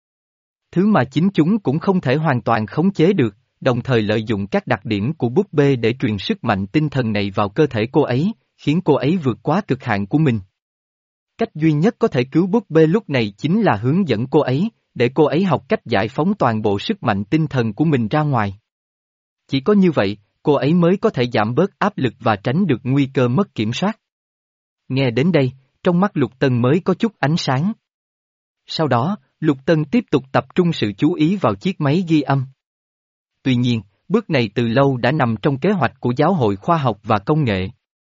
Thứ mà chính chúng cũng không thể hoàn toàn khống chế được, đồng thời lợi dụng các đặc điểm của búp bê để truyền sức mạnh tinh thần này vào cơ thể cô ấy, khiến cô ấy vượt quá cực hạn của mình. Cách duy nhất có thể cứu búp bê lúc này chính là hướng dẫn cô ấy, để cô ấy học cách giải phóng toàn bộ sức mạnh tinh thần của mình ra ngoài. Chỉ có như vậy, cô ấy mới có thể giảm bớt áp lực và tránh được nguy cơ mất kiểm soát. Nghe đến đây, trong mắt Lục Tân mới có chút ánh sáng. Sau đó, Lục Tân tiếp tục tập trung sự chú ý vào chiếc máy ghi âm. Tuy nhiên, bước này từ lâu đã nằm trong kế hoạch của Giáo hội Khoa học và Công nghệ.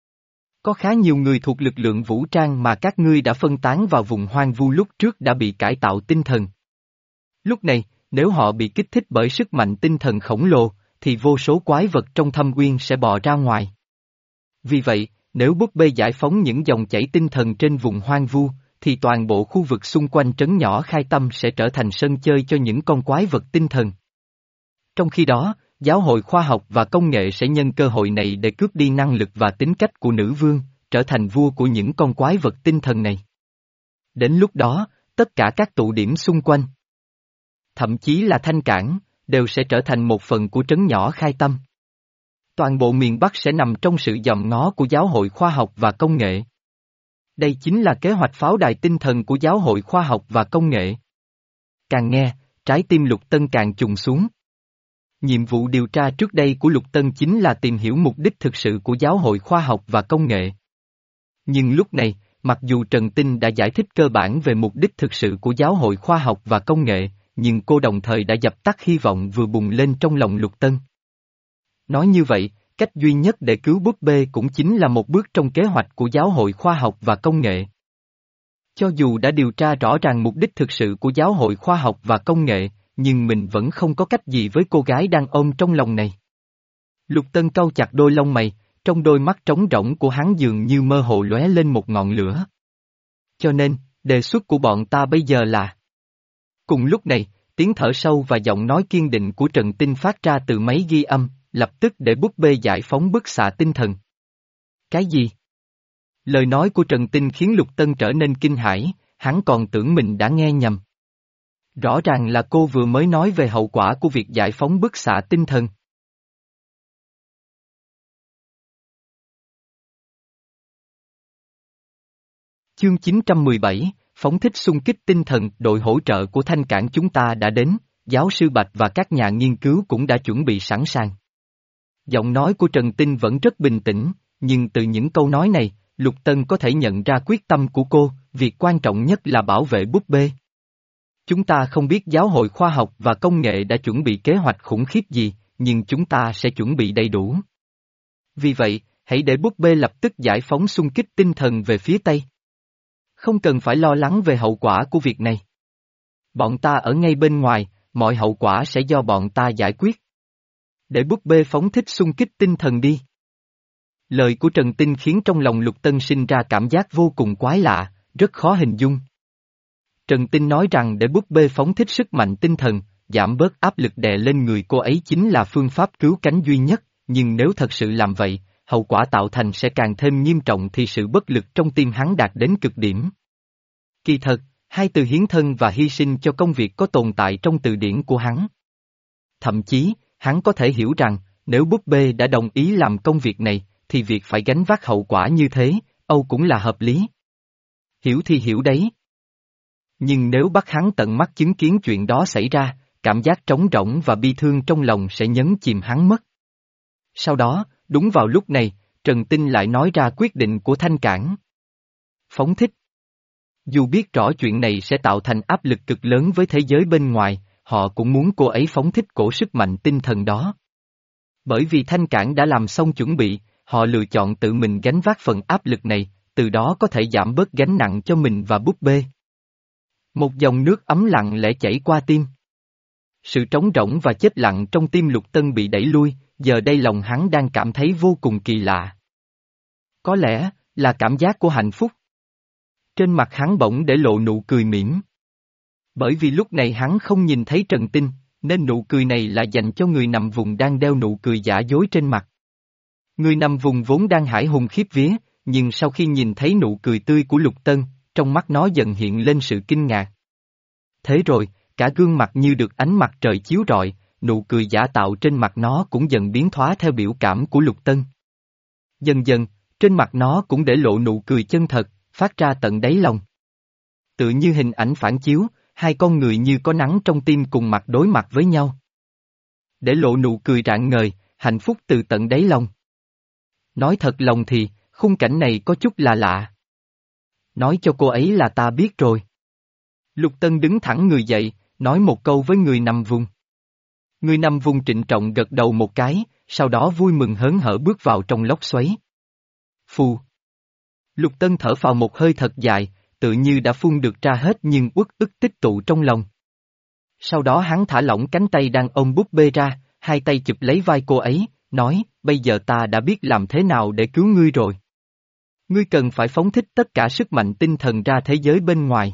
Có khá nhiều người thuộc lực lượng vũ trang mà các ngươi đã phân tán vào vùng hoang vu lúc trước đã bị cải tạo tinh thần. Lúc này, nếu họ bị kích thích bởi sức mạnh tinh thần khổng lồ, thì vô số quái vật trong thâm uyên sẽ bò ra ngoài. Vì vậy, nếu búp bê giải phóng những dòng chảy tinh thần trên vùng hoang vu, thì toàn bộ khu vực xung quanh trấn nhỏ Khai Tâm sẽ trở thành sân chơi cho những con quái vật tinh thần. Trong khi đó, Giáo hội Khoa học và Công nghệ sẽ nhân cơ hội này để cướp đi năng lực và tính cách của nữ vương, trở thành vua của những con quái vật tinh thần này. Đến lúc đó, tất cả các tụ điểm xung quanh, thậm chí là Thanh Cảng, đều sẽ trở thành một phần của trấn nhỏ Khai Tâm. Toàn bộ miền Bắc sẽ nằm trong sự dòm ngó của Giáo hội Khoa học và Công nghệ. Đây chính là kế hoạch pháo đài tinh thần của Giáo hội Khoa học và Công nghệ. Càng nghe, trái tim Lục Tân càng trùng xuống. Nhiệm vụ điều tra trước đây của Lục Tân chính là tìm hiểu mục đích thực sự của Giáo hội Khoa học và Công nghệ. Nhưng lúc này, mặc dù Trần Tinh đã giải thích cơ bản về mục đích thực sự của Giáo hội Khoa học và Công nghệ, nhưng cô đồng thời đã dập tắt hy vọng vừa bùng lên trong lòng Lục Tân. Nói như vậy, cách duy nhất để cứu búp bê cũng chính là một bước trong kế hoạch của Giáo hội Khoa học và Công nghệ. Cho dù đã điều tra rõ ràng mục đích thực sự của Giáo hội Khoa học và Công nghệ, nhưng mình vẫn không có cách gì với cô gái đang ôm trong lòng này. Lục Tân cau chặt đôi lông mày, trong đôi mắt trống rỗng của hắn dường như mơ hồ lóe lên một ngọn lửa. Cho nên, đề xuất của bọn ta bây giờ là... Cùng lúc này, tiếng thở sâu và giọng nói kiên định của Trần Tinh phát ra từ máy ghi âm, lập tức để búp bê giải phóng bức xạ tinh thần. Cái gì? Lời nói của Trần Tinh khiến Lục Tân trở nên kinh hãi, hắn còn tưởng mình đã nghe nhầm. Rõ ràng là cô vừa mới nói về hậu quả của việc giải phóng bức xạ tinh thần. Chương chín trăm mười bảy, phóng thích xung kích tinh thần. Đội hỗ trợ của Thanh Cảng chúng ta đã đến, giáo sư Bạch và các nhà nghiên cứu cũng đã chuẩn bị sẵn sàng. Giọng nói của Trần Tinh vẫn rất bình tĩnh, nhưng từ những câu nói này, Lục Tân có thể nhận ra quyết tâm của cô, việc quan trọng nhất là bảo vệ búp bê. Chúng ta không biết giáo hội khoa học và công nghệ đã chuẩn bị kế hoạch khủng khiếp gì, nhưng chúng ta sẽ chuẩn bị đầy đủ. Vì vậy, hãy để búp bê lập tức giải phóng xung kích tinh thần về phía Tây. Không cần phải lo lắng về hậu quả của việc này. Bọn ta ở ngay bên ngoài, mọi hậu quả sẽ do bọn ta giải quyết. Để búp bê phóng thích xung kích tinh thần đi. Lời của Trần Tinh khiến trong lòng Lục Tân sinh ra cảm giác vô cùng quái lạ, rất khó hình dung. Trần Tinh nói rằng để búp bê phóng thích sức mạnh tinh thần, giảm bớt áp lực đè lên người cô ấy chính là phương pháp cứu cánh duy nhất, nhưng nếu thật sự làm vậy, hậu quả tạo thành sẽ càng thêm nghiêm trọng thì sự bất lực trong tim hắn đạt đến cực điểm. Kỳ thật, hai từ hiến thân và hy sinh cho công việc có tồn tại trong từ điển của hắn. Thậm chí, hắn có thể hiểu rằng, nếu búp bê đã đồng ý làm công việc này, thì việc phải gánh vác hậu quả như thế, Âu cũng là hợp lý. Hiểu thì hiểu đấy. Nhưng nếu bắt hắn tận mắt chứng kiến chuyện đó xảy ra, cảm giác trống rỗng và bi thương trong lòng sẽ nhấn chìm hắn mất. Sau đó, đúng vào lúc này, Trần Tinh lại nói ra quyết định của Thanh Cảng. Phóng thích. Dù biết rõ chuyện này sẽ tạo thành áp lực cực lớn với thế giới bên ngoài, họ cũng muốn cô ấy phóng thích cổ sức mạnh tinh thần đó. Bởi vì Thanh Cảng đã làm xong chuẩn bị, họ lựa chọn tự mình gánh vác phần áp lực này, từ đó có thể giảm bớt gánh nặng cho mình và búp bê. Một dòng nước ấm lặng lẽ chảy qua tim. Sự trống rỗng và chết lặng trong tim Lục Tân bị đẩy lui, giờ đây lòng hắn đang cảm thấy vô cùng kỳ lạ. Có lẽ, là cảm giác của hạnh phúc. Trên mặt hắn bỗng để lộ nụ cười mỉm. Bởi vì lúc này hắn không nhìn thấy Trần Tinh, nên nụ cười này là dành cho người nằm vùng đang đeo nụ cười giả dối trên mặt. Người nằm vùng vốn đang hãi hùng khiếp vía, nhưng sau khi nhìn thấy nụ cười tươi của Lục Tân, trong mắt nó dần hiện lên sự kinh ngạc. Thế rồi, cả gương mặt như được ánh mặt trời chiếu rọi, nụ cười giả tạo trên mặt nó cũng dần biến hóa theo biểu cảm của Lục Tân. Dần dần, trên mặt nó cũng để lộ nụ cười chân thật, phát ra tận đáy lòng. Tự như hình ảnh phản chiếu, hai con người như có nắng trong tim cùng mặt đối mặt với nhau. Để lộ nụ cười rạng ngời, hạnh phúc từ tận đáy lòng. Nói thật lòng thì, khung cảnh này có chút là lạ. Nói cho cô ấy là ta biết rồi. Lục Tân đứng thẳng người dậy, nói một câu với người nằm vùng. Người nằm vùng trịnh trọng gật đầu một cái, sau đó vui mừng hớn hở bước vào trong lốc xoáy. Phù. Lục Tân thở phào một hơi thật dài, tự như đã phun được ra hết nhưng uất ức tích tụ trong lòng. Sau đó hắn thả lỏng cánh tay đang ôm búp bê ra, hai tay chụp lấy vai cô ấy, nói, bây giờ ta đã biết làm thế nào để cứu ngươi rồi. Ngươi cần phải phóng thích tất cả sức mạnh tinh thần ra thế giới bên ngoài.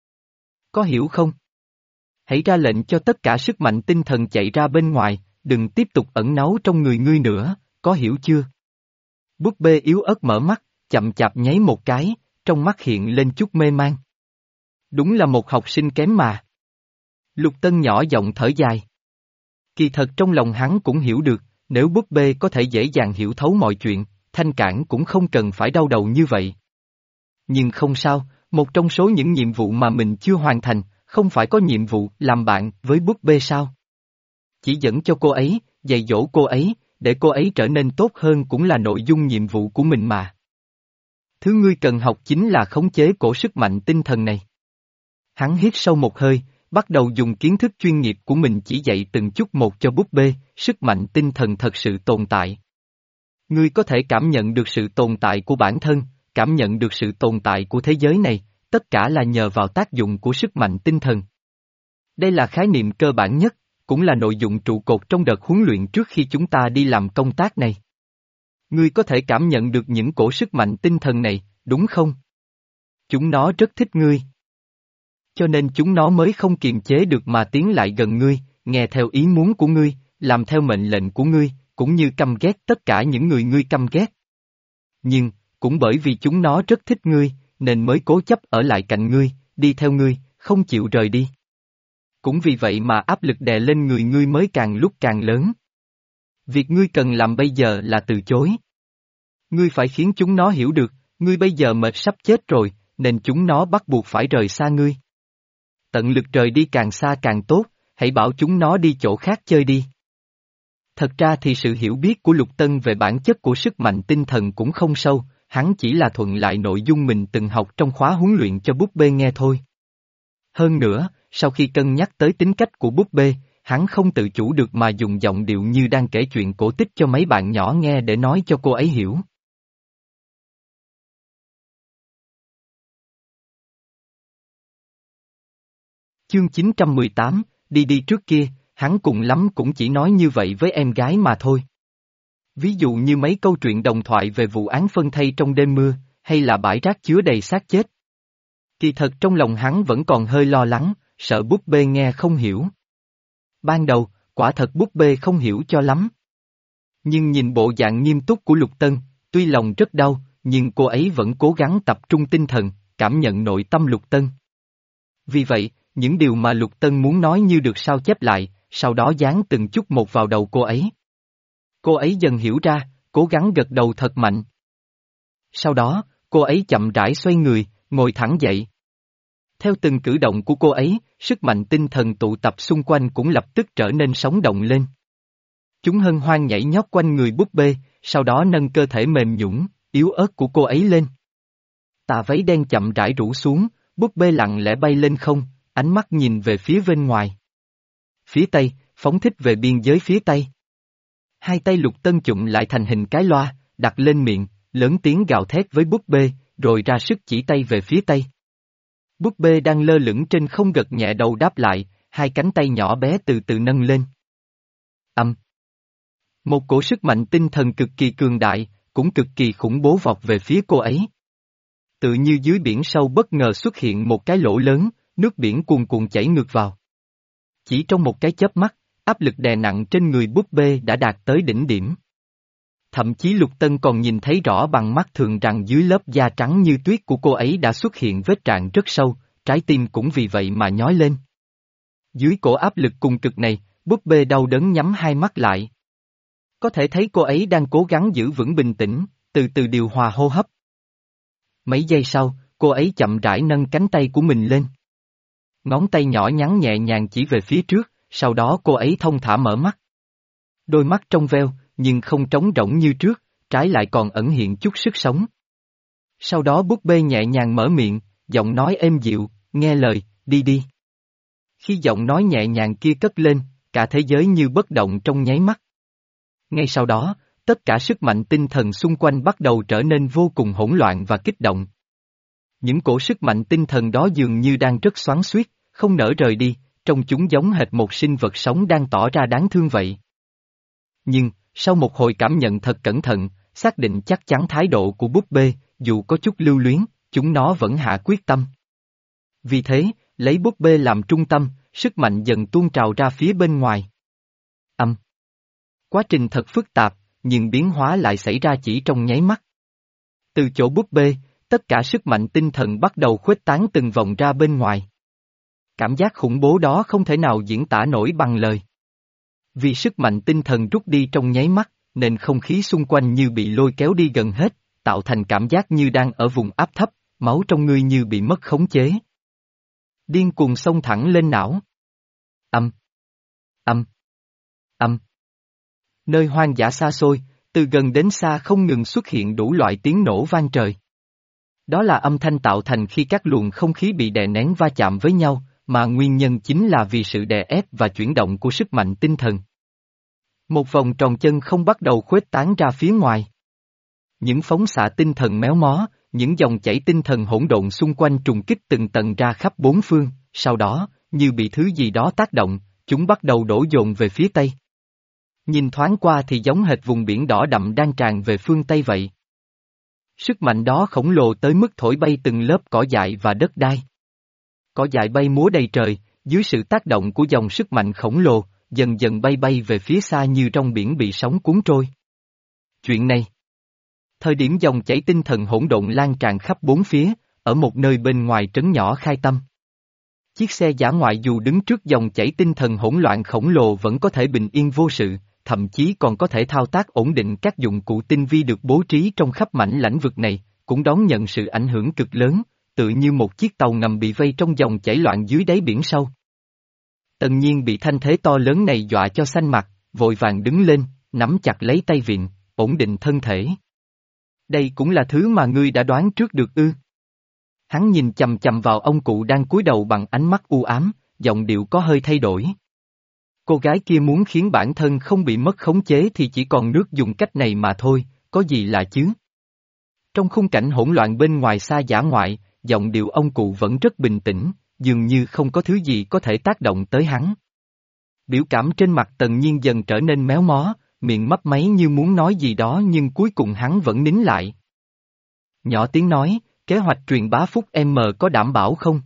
Có hiểu không? Hãy ra lệnh cho tất cả sức mạnh tinh thần chạy ra bên ngoài, đừng tiếp tục ẩn náu trong người ngươi nữa, có hiểu chưa? Búp bê yếu ớt mở mắt, chậm chạp nháy một cái, trong mắt hiện lên chút mê man. Đúng là một học sinh kém mà. Lục Tân nhỏ giọng thở dài. Kỳ thật trong lòng hắn cũng hiểu được, nếu búp bê có thể dễ dàng hiểu thấu mọi chuyện, Thanh Cảng cũng không cần phải đau đầu như vậy. Nhưng không sao, một trong số những nhiệm vụ mà mình chưa hoàn thành, không phải có nhiệm vụ làm bạn với búp bê sao? Chỉ dẫn cho cô ấy, dạy dỗ cô ấy, để cô ấy trở nên tốt hơn cũng là nội dung nhiệm vụ của mình mà. Thứ ngươi cần học chính là khống chế cổ sức mạnh tinh thần này. Hắn hít sâu một hơi, bắt đầu dùng kiến thức chuyên nghiệp của mình chỉ dạy từng chút một cho búp bê, sức mạnh tinh thần thật sự tồn tại. Ngươi có thể cảm nhận được sự tồn tại của bản thân, cảm nhận được sự tồn tại của thế giới này, tất cả là nhờ vào tác dụng của sức mạnh tinh thần. Đây là khái niệm cơ bản nhất, cũng là nội dung trụ cột trong đợt huấn luyện trước khi chúng ta đi làm công tác này. Ngươi có thể cảm nhận được những cổ sức mạnh tinh thần này, đúng không? Chúng nó rất thích ngươi. Cho nên chúng nó mới không kiềm chế được mà tiến lại gần ngươi, nghe theo ý muốn của ngươi, làm theo mệnh lệnh của ngươi, cũng như căm ghét tất cả những người ngươi căm ghét. Nhưng, cũng bởi vì chúng nó rất thích ngươi, nên mới cố chấp ở lại cạnh ngươi, đi theo ngươi, không chịu rời đi. Cũng vì vậy mà áp lực đè lên người ngươi mới càng lúc càng lớn. Việc ngươi cần làm bây giờ là từ chối. Ngươi phải khiến chúng nó hiểu được, ngươi bây giờ mệt sắp chết rồi, nên chúng nó bắt buộc phải rời xa ngươi. Tận lực rời đi càng xa càng tốt, hãy bảo chúng nó đi chỗ khác chơi đi. Thật ra thì sự hiểu biết của Lục Tân về bản chất của sức mạnh tinh thần cũng không sâu, hắn chỉ là thuận lại nội dung mình từng học trong khóa huấn luyện cho búp bê nghe thôi. Hơn nữa, sau khi cân nhắc tới tính cách của búp bê, hắn không tự chủ được mà dùng giọng điệu như đang kể chuyện cổ tích cho mấy bạn nhỏ nghe để nói cho cô ấy hiểu. Chương chín trăm mười tám, đi đi trước kia, hắn cùng lắm cũng chỉ nói như vậy với em gái mà thôi. Ví dụ như mấy câu chuyện đồng thoại về vụ án phân thây trong đêm mưa, hay là bãi rác chứa đầy xác chết. Kỳ thật trong lòng hắn vẫn còn hơi lo lắng, sợ búp bê nghe không hiểu. Ban đầu, quả thật búp bê không hiểu cho lắm. Nhưng nhìn bộ dạng nghiêm túc của Lục Tân, tuy lòng rất đau, nhưng cô ấy vẫn cố gắng tập trung tinh thần, cảm nhận nội tâm Lục Tân. Vì vậy, những điều mà Lục Tân muốn nói như được sao chép lại, sau đó dán từng chút một vào đầu cô ấy. Cô ấy dần hiểu ra, cố gắng gật đầu thật mạnh. Sau đó, cô ấy chậm rãi xoay người, ngồi thẳng dậy. Theo từng cử động của cô ấy, sức mạnh tinh thần tụ tập xung quanh cũng lập tức trở nên sống động lên. Chúng hân hoan nhảy nhót quanh người búp bê, sau đó nâng cơ thể mềm nhũn, yếu ớt của cô ấy lên. Tà váy đen chậm rãi rủ xuống, búp bê lặng lẽ bay lên không, ánh mắt nhìn về phía bên ngoài. Phía tây, phóng thích về biên giới phía tây. Hai tay Lục Tân chụm lại thành hình cái loa, đặt lên miệng, lớn tiếng gào thét với búp bê, rồi ra sức chỉ tay về phía tây. Búp bê đang lơ lửng trên không gật nhẹ đầu đáp lại, hai cánh tay nhỏ bé từ từ nâng lên. Âm. Một cổ sức mạnh tinh thần cực kỳ cường đại, cũng cực kỳ khủng bố vọt về phía cô ấy. Tự như dưới biển sâu bất ngờ xuất hiện một cái lỗ lớn, nước biển cuồn cuộn chảy ngược vào. Chỉ trong một cái chớp mắt, áp lực đè nặng trên người búp bê đã đạt tới đỉnh điểm. Thậm chí Lục Tân còn nhìn thấy rõ bằng mắt thường rằng dưới lớp da trắng như tuyết của cô ấy đã xuất hiện vết rạn rất sâu, trái tim cũng vì vậy mà nhói lên. Dưới cổ áp lực cùng cực này, búp bê đau đớn nhắm hai mắt lại. Có thể thấy cô ấy đang cố gắng giữ vững bình tĩnh, từ từ điều hòa hô hấp. Mấy giây sau, cô ấy chậm rãi nâng cánh tay của mình lên. Ngón tay nhỏ nhắn nhẹ nhàng chỉ về phía trước, sau đó cô ấy thông thả mở mắt. Đôi mắt trong veo, nhưng không trống rỗng như trước, trái lại còn ẩn hiện chút sức sống. Sau đó búp bê nhẹ nhàng mở miệng, giọng nói êm dịu, nghe lời, đi đi. Khi giọng nói nhẹ nhàng kia cất lên, cả thế giới như bất động trong nháy mắt. Ngay sau đó, tất cả sức mạnh tinh thần xung quanh bắt đầu trở nên vô cùng hỗn loạn và kích động. Những cổ sức mạnh tinh thần đó dường như đang rất xoắn xuýt, không nỡ rời đi, trông chúng giống hệt một sinh vật sống đang tỏ ra đáng thương vậy. Nhưng, sau một hồi cảm nhận thật cẩn thận, xác định chắc chắn thái độ của búp bê, dù có chút lưu luyến, chúng nó vẫn hạ quyết tâm. Vì thế, lấy búp bê làm trung tâm, sức mạnh dần tuôn trào ra phía bên ngoài. Âm. Quá trình thật phức tạp, nhưng biến hóa lại xảy ra chỉ trong nháy mắt. Từ chỗ búp bê, tất cả sức mạnh tinh thần bắt đầu khuếch tán từng vòng ra bên ngoài. Cảm giác khủng bố đó không thể nào diễn tả nổi bằng lời. Vì sức mạnh tinh thần rút đi trong nháy mắt, nên không khí xung quanh như bị lôi kéo đi gần hết, tạo thành cảm giác như đang ở vùng áp thấp, máu trong người như bị mất khống chế. Điên cuồng xông thẳng lên não. Âm. Âm. Âm. Nơi hoang dã xa xôi, từ gần đến xa không ngừng xuất hiện đủ loại tiếng nổ vang trời. Đó là âm thanh tạo thành khi các luồng không khí bị đè nén va chạm với nhau, mà nguyên nhân chính là vì sự đè ép và chuyển động của sức mạnh tinh thần. Một vòng tròn chân không bắt đầu khuếch tán ra phía ngoài. Những phóng xạ tinh thần méo mó, những dòng chảy tinh thần hỗn độn xung quanh trùng kích từng tầng ra khắp bốn phương, sau đó, như bị thứ gì đó tác động, chúng bắt đầu đổ dồn về phía tây. Nhìn thoáng qua thì giống hệt vùng biển đỏ đậm đang tràn về phương Tây vậy. Sức mạnh đó khổng lồ tới mức thổi bay từng lớp cỏ dại và đất đai. Cỏ dại bay múa đầy trời, dưới sự tác động của dòng sức mạnh khổng lồ, dần dần bay bay về phía xa như trong biển bị sóng cuốn trôi. Chuyện này. Thời điểm dòng chảy tinh thần hỗn độn lan tràn khắp bốn phía, ở một nơi bên ngoài trấn nhỏ Khai Tâm. Chiếc xe dã ngoại dù đứng trước dòng chảy tinh thần hỗn loạn khổng lồ vẫn có thể bình yên vô sự, thậm chí còn có thể thao tác ổn định các dụng cụ tinh vi được bố trí trong khắp mảnh lãnh vực này, cũng đón nhận sự ảnh hưởng cực lớn, tự như một chiếc tàu ngầm bị vây trong dòng chảy loạn dưới đáy biển sâu. Tần Nhiên bị thanh thế to lớn này dọa cho xanh mặt, vội vàng đứng lên, nắm chặt lấy tay vịn, ổn định thân thể. Đây cũng là thứ mà ngươi đã đoán trước được ư? Hắn nhìn chầm chầm vào ông cụ đang cúi đầu bằng ánh mắt u ám, giọng điệu có hơi thay đổi. Cô gái kia muốn khiến bản thân không bị mất khống chế thì chỉ còn nước dùng cách này mà thôi, có gì lạ chứ? Trong khung cảnh hỗn loạn bên ngoài xa dã ngoại, giọng điệu ông cụ vẫn rất bình tĩnh, dường như không có thứ gì có thể tác động tới hắn. Biểu cảm trên mặt Tần Nhiên dần trở nên méo mó, miệng mấp máy như muốn nói gì đó nhưng cuối cùng hắn vẫn nín lại. Nhỏ tiếng nói, kế hoạch truyền bá Phúc M có đảm bảo không?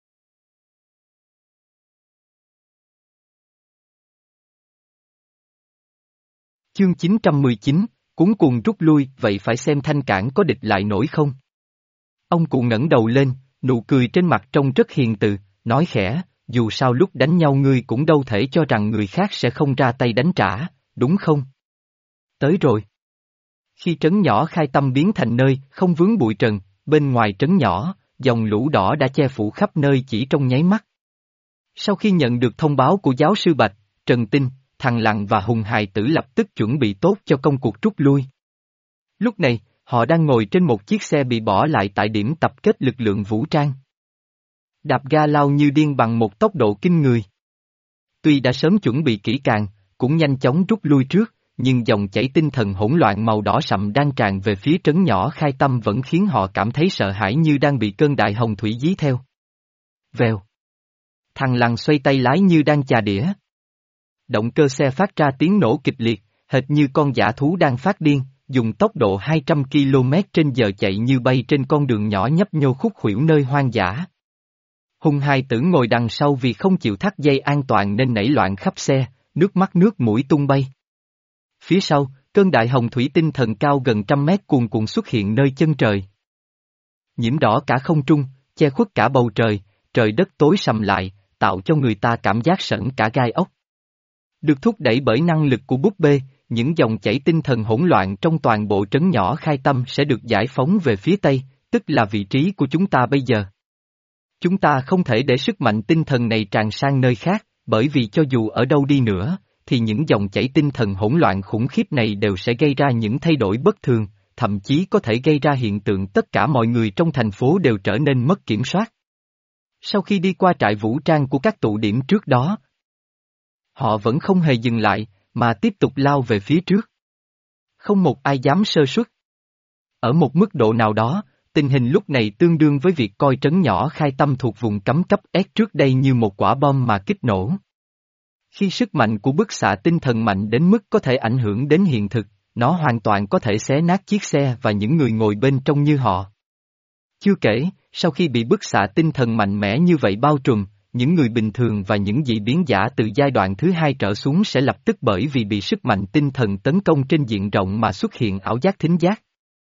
Chương chín trăm mười chín, cuống cuồng rút lui, vậy phải xem thanh cảng có địch lại nổi không? Ông cụ ngẩng đầu lên, nụ cười trên mặt trông rất hiền từ, nói khẽ, dù sao lúc đánh nhau ngươi cũng đâu thể cho rằng người khác sẽ không ra tay đánh trả, đúng không? Tới rồi. Khi trấn nhỏ Khai Tâm biến thành nơi không vướng bụi trần, bên ngoài trấn nhỏ, dòng lũ đỏ đã che phủ khắp nơi chỉ trong nháy mắt. Sau khi nhận được thông báo của giáo sư Bạch, Trần Tinh, Thằng Lằn và Hùng Hài Tử lập tức chuẩn bị tốt cho công cuộc rút lui. Lúc này, họ đang ngồi trên một chiếc xe bị bỏ lại tại điểm tập kết lực lượng vũ trang. Đạp ga lao như điên bằng một tốc độ kinh người. Tuy đã sớm chuẩn bị kỹ càng, cũng nhanh chóng rút lui trước, nhưng dòng chảy tinh thần hỗn loạn màu đỏ sậm đang tràn về phía trấn nhỏ Khai Tâm vẫn khiến họ cảm thấy sợ hãi như đang bị cơn đại hồng thủy dí theo. Vèo. Thằng Lằn xoay tay lái như đang chà đĩa. Động cơ xe phát ra tiếng nổ kịch liệt, hệt như con dã thú đang phát điên, dùng tốc độ hai trăm ki lô mét trên giờ chạy như bay trên con đường nhỏ nhấp nhô khúc khuỷu nơi hoang dã. Hùng Hài Tử ngồi đằng sau vì không chịu thắt dây an toàn nên nảy loạn khắp xe, nước mắt nước mũi tung bay. Phía sau, cơn đại hồng thủy tinh thần cao gần trăm mét cuồn cuộn xuất hiện nơi chân trời. Nhiễm đỏ cả không trung, che khuất cả bầu trời, trời đất tối sầm lại, tạo cho người ta cảm giác sởn cả gai ốc. Được thúc đẩy bởi năng lực của búp bê, những dòng chảy tinh thần hỗn loạn trong toàn bộ trấn nhỏ Khai Tâm sẽ được giải phóng về phía Tây, tức là vị trí của chúng ta bây giờ. Chúng ta không thể để sức mạnh tinh thần này tràn sang nơi khác, bởi vì cho dù ở đâu đi nữa, thì những dòng chảy tinh thần hỗn loạn khủng khiếp này đều sẽ gây ra những thay đổi bất thường, thậm chí có thể gây ra hiện tượng tất cả mọi người trong thành phố đều trở nên mất kiểm soát. Sau khi đi qua trại vũ trang của các tụ điểm trước đó, họ vẫn không hề dừng lại, mà tiếp tục lao về phía trước. Không một ai dám sơ suất. Ở một mức độ nào đó, tình hình lúc này tương đương với việc coi trấn nhỏ Khai Tâm thuộc vùng cấm cấp S trước đây như một quả bom mà kích nổ. Khi sức mạnh của bức xạ tinh thần mạnh đến mức có thể ảnh hưởng đến hiện thực, nó hoàn toàn có thể xé nát chiếc xe và những người ngồi bên trong như họ. Chưa kể, sau khi bị bức xạ tinh thần mạnh mẽ như vậy bao trùm, những người bình thường và những dị biến giả từ giai đoạn thứ hai trở xuống sẽ lập tức bởi vì bị sức mạnh tinh thần tấn công trên diện rộng mà xuất hiện ảo giác thính giác,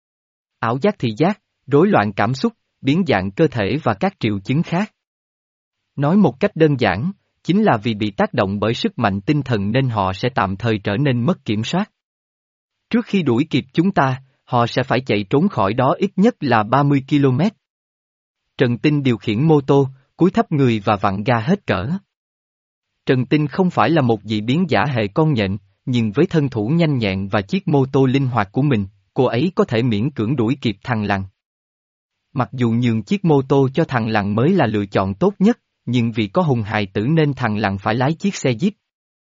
ảo giác thị giác, rối loạn cảm xúc, biến dạng cơ thể và các triệu chứng khác. Nói một cách đơn giản, chính là vì bị tác động bởi sức mạnh tinh thần nên họ sẽ tạm thời trở nên mất kiểm soát. Trước khi đuổi kịp chúng ta, họ sẽ phải chạy trốn khỏi đó ít nhất là ba mươi ki lô mét. Trần Tinh điều khiển mô tô, cúi thấp người và vặn ga hết cỡ. Trần Tinh không phải là một dị biến giả hệ con nhện, nhưng với thân thủ nhanh nhẹn và chiếc mô tô linh hoạt của mình, cô ấy có thể miễn cưỡng đuổi kịp thằng Lằn. Mặc dù nhường chiếc mô tô cho thằng Lằn mới là lựa chọn tốt nhất, nhưng vì có Hùng Hài Tử nên thằng Lằn phải lái chiếc xe Jeep.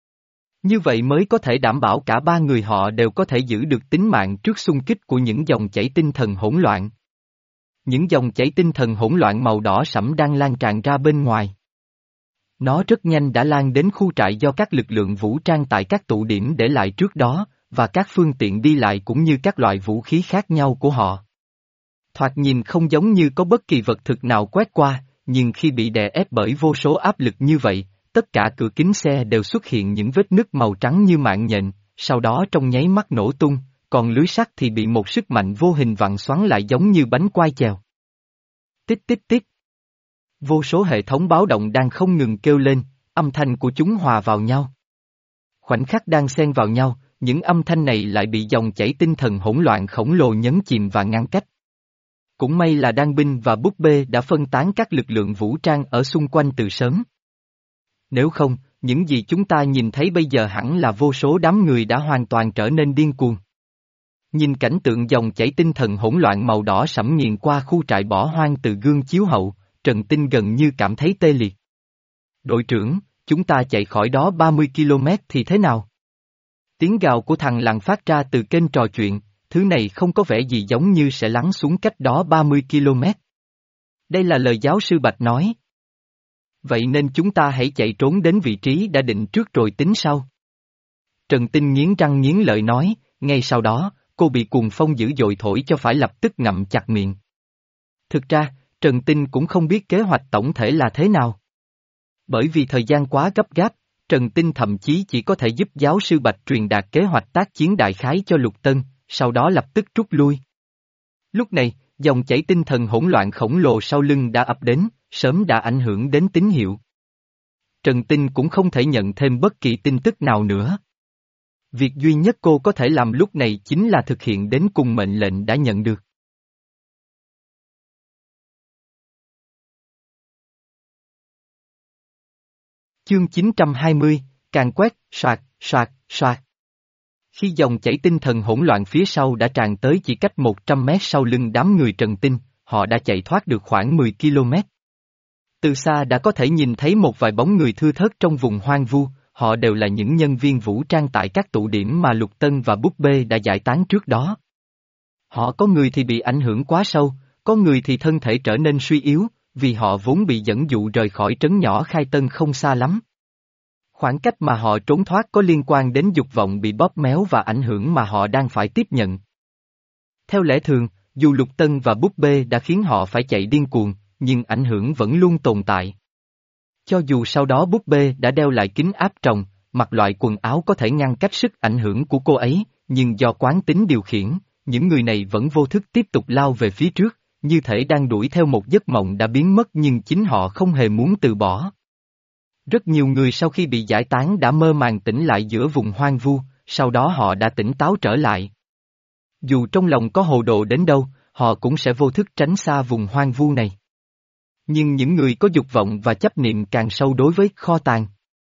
Như vậy mới có thể đảm bảo cả ba người họ đều có thể giữ được tính mạng trước xung kích của những dòng chảy tinh thần hỗn loạn. Những dòng chảy tinh thần hỗn loạn màu đỏ sẫm đang lan tràn ra bên ngoài. Nó rất nhanh đã lan đến khu trại do các lực lượng vũ trang tại các tụ điểm để lại trước đó, và các phương tiện đi lại cũng như các loại vũ khí khác nhau của họ. Thoạt nhìn không giống như có bất kỳ vật thực nào quét qua, nhưng khi bị đè ép bởi vô số áp lực như vậy, tất cả cửa kính xe đều xuất hiện những vết nứt màu trắng như mạng nhện, sau đó trong nháy mắt nổ tung, còn lưới sắt thì bị một sức mạnh vô hình vặn xoắn lại giống như bánh quai chèo. Tích tích tích. Vô số hệ thống báo động đang không ngừng kêu lên, âm thanh của chúng hòa vào nhau. Khoảnh khắc đang xen vào nhau, những âm thanh này lại bị dòng chảy tinh thần hỗn loạn khổng lồ nhấn chìm và ngăn cách. Cũng may là đan binh và búp bê đã phân tán các lực lượng vũ trang ở xung quanh từ sớm. Nếu không, những gì chúng ta nhìn thấy bây giờ hẳn là vô số đám người đã hoàn toàn trở nên điên cuồng. Nhìn cảnh tượng dòng chảy tinh thần hỗn loạn màu đỏ sẫm nghiền qua khu trại bỏ hoang từ gương chiếu hậu, Trần Tinh gần như cảm thấy tê liệt. Đội trưởng, chúng ta chạy khỏi đó ba mươi ki lô mét thì thế nào? Tiếng gào của thằng lằn phát ra từ kênh trò chuyện, thứ này không có vẻ gì giống như sẽ lắng xuống cách đó ba mươi ki lô mét. Đây là lời giáo sư Bạch nói. Vậy nên chúng ta hãy chạy trốn đến vị trí đã định trước rồi tính sau. Trần Tinh nghiến răng nghiến lợi nói, ngay sau đó, cô bị cuồng phong dữ dội thổi cho phải lập tức ngậm chặt miệng. Thực ra, Trần Tinh cũng không biết kế hoạch tổng thể là thế nào. Bởi vì thời gian quá gấp gáp, Trần Tinh thậm chí chỉ có thể giúp giáo sư Bạch truyền đạt kế hoạch tác chiến đại khái cho Lục Tân, sau đó lập tức rút lui. Lúc này, dòng chảy tinh thần hỗn loạn khổng lồ sau lưng đã ập đến, sớm đã ảnh hưởng đến tín hiệu. Trần Tinh cũng không thể nhận thêm bất kỳ tin tức nào nữa. Việc duy nhất cô có thể làm lúc này chính là thực hiện đến cùng mệnh lệnh đã nhận được. Chương chín trăm hai mươi, càng quét, soạt, soạt, soạt. Khi dòng chảy tinh thần hỗn loạn phía sau đã tràn tới chỉ cách một trăm mét sau lưng đám người Trần Tinh, họ đã chạy thoát được khoảng mười ki lô mét. Từ xa đã có thể nhìn thấy một vài bóng người thưa thớt trong vùng hoang vu, họ đều là những nhân viên vũ trang tại các tụ điểm mà Lục Tân và Búp Bê đã giải tán trước đó. Họ có người thì bị ảnh hưởng quá sâu, có người thì thân thể trở nên suy yếu, vì họ vốn bị dẫn dụ rời khỏi trấn nhỏ Khai Tân không xa lắm. Khoảng cách mà họ trốn thoát có liên quan đến dục vọng bị bóp méo và ảnh hưởng mà họ đang phải tiếp nhận. Theo lẽ thường, dù Lục Tân và Búp Bê đã khiến họ phải chạy điên cuồng, nhưng ảnh hưởng vẫn luôn tồn tại. Cho dù sau đó Búp Bê đã đeo lại kính áp tròng, mặc loại quần áo có thể ngăn cách sức ảnh hưởng của cô ấy, nhưng do quán tính điều khiển, những người này vẫn vô thức tiếp tục lao về phía trước, như thể đang đuổi theo một giấc mộng đã biến mất nhưng chính họ không hề muốn từ bỏ. Rất nhiều người sau khi bị giải tán đã mơ màng tỉnh lại giữa vùng hoang vu, sau đó họ đã tỉnh táo trở lại. Dù trong lòng có hồ đồ đến đâu, họ cũng sẽ vô thức tránh xa vùng hoang vu này. Nhưng những người có dục vọng và chấp niệm càng sâu đối với kho tàng,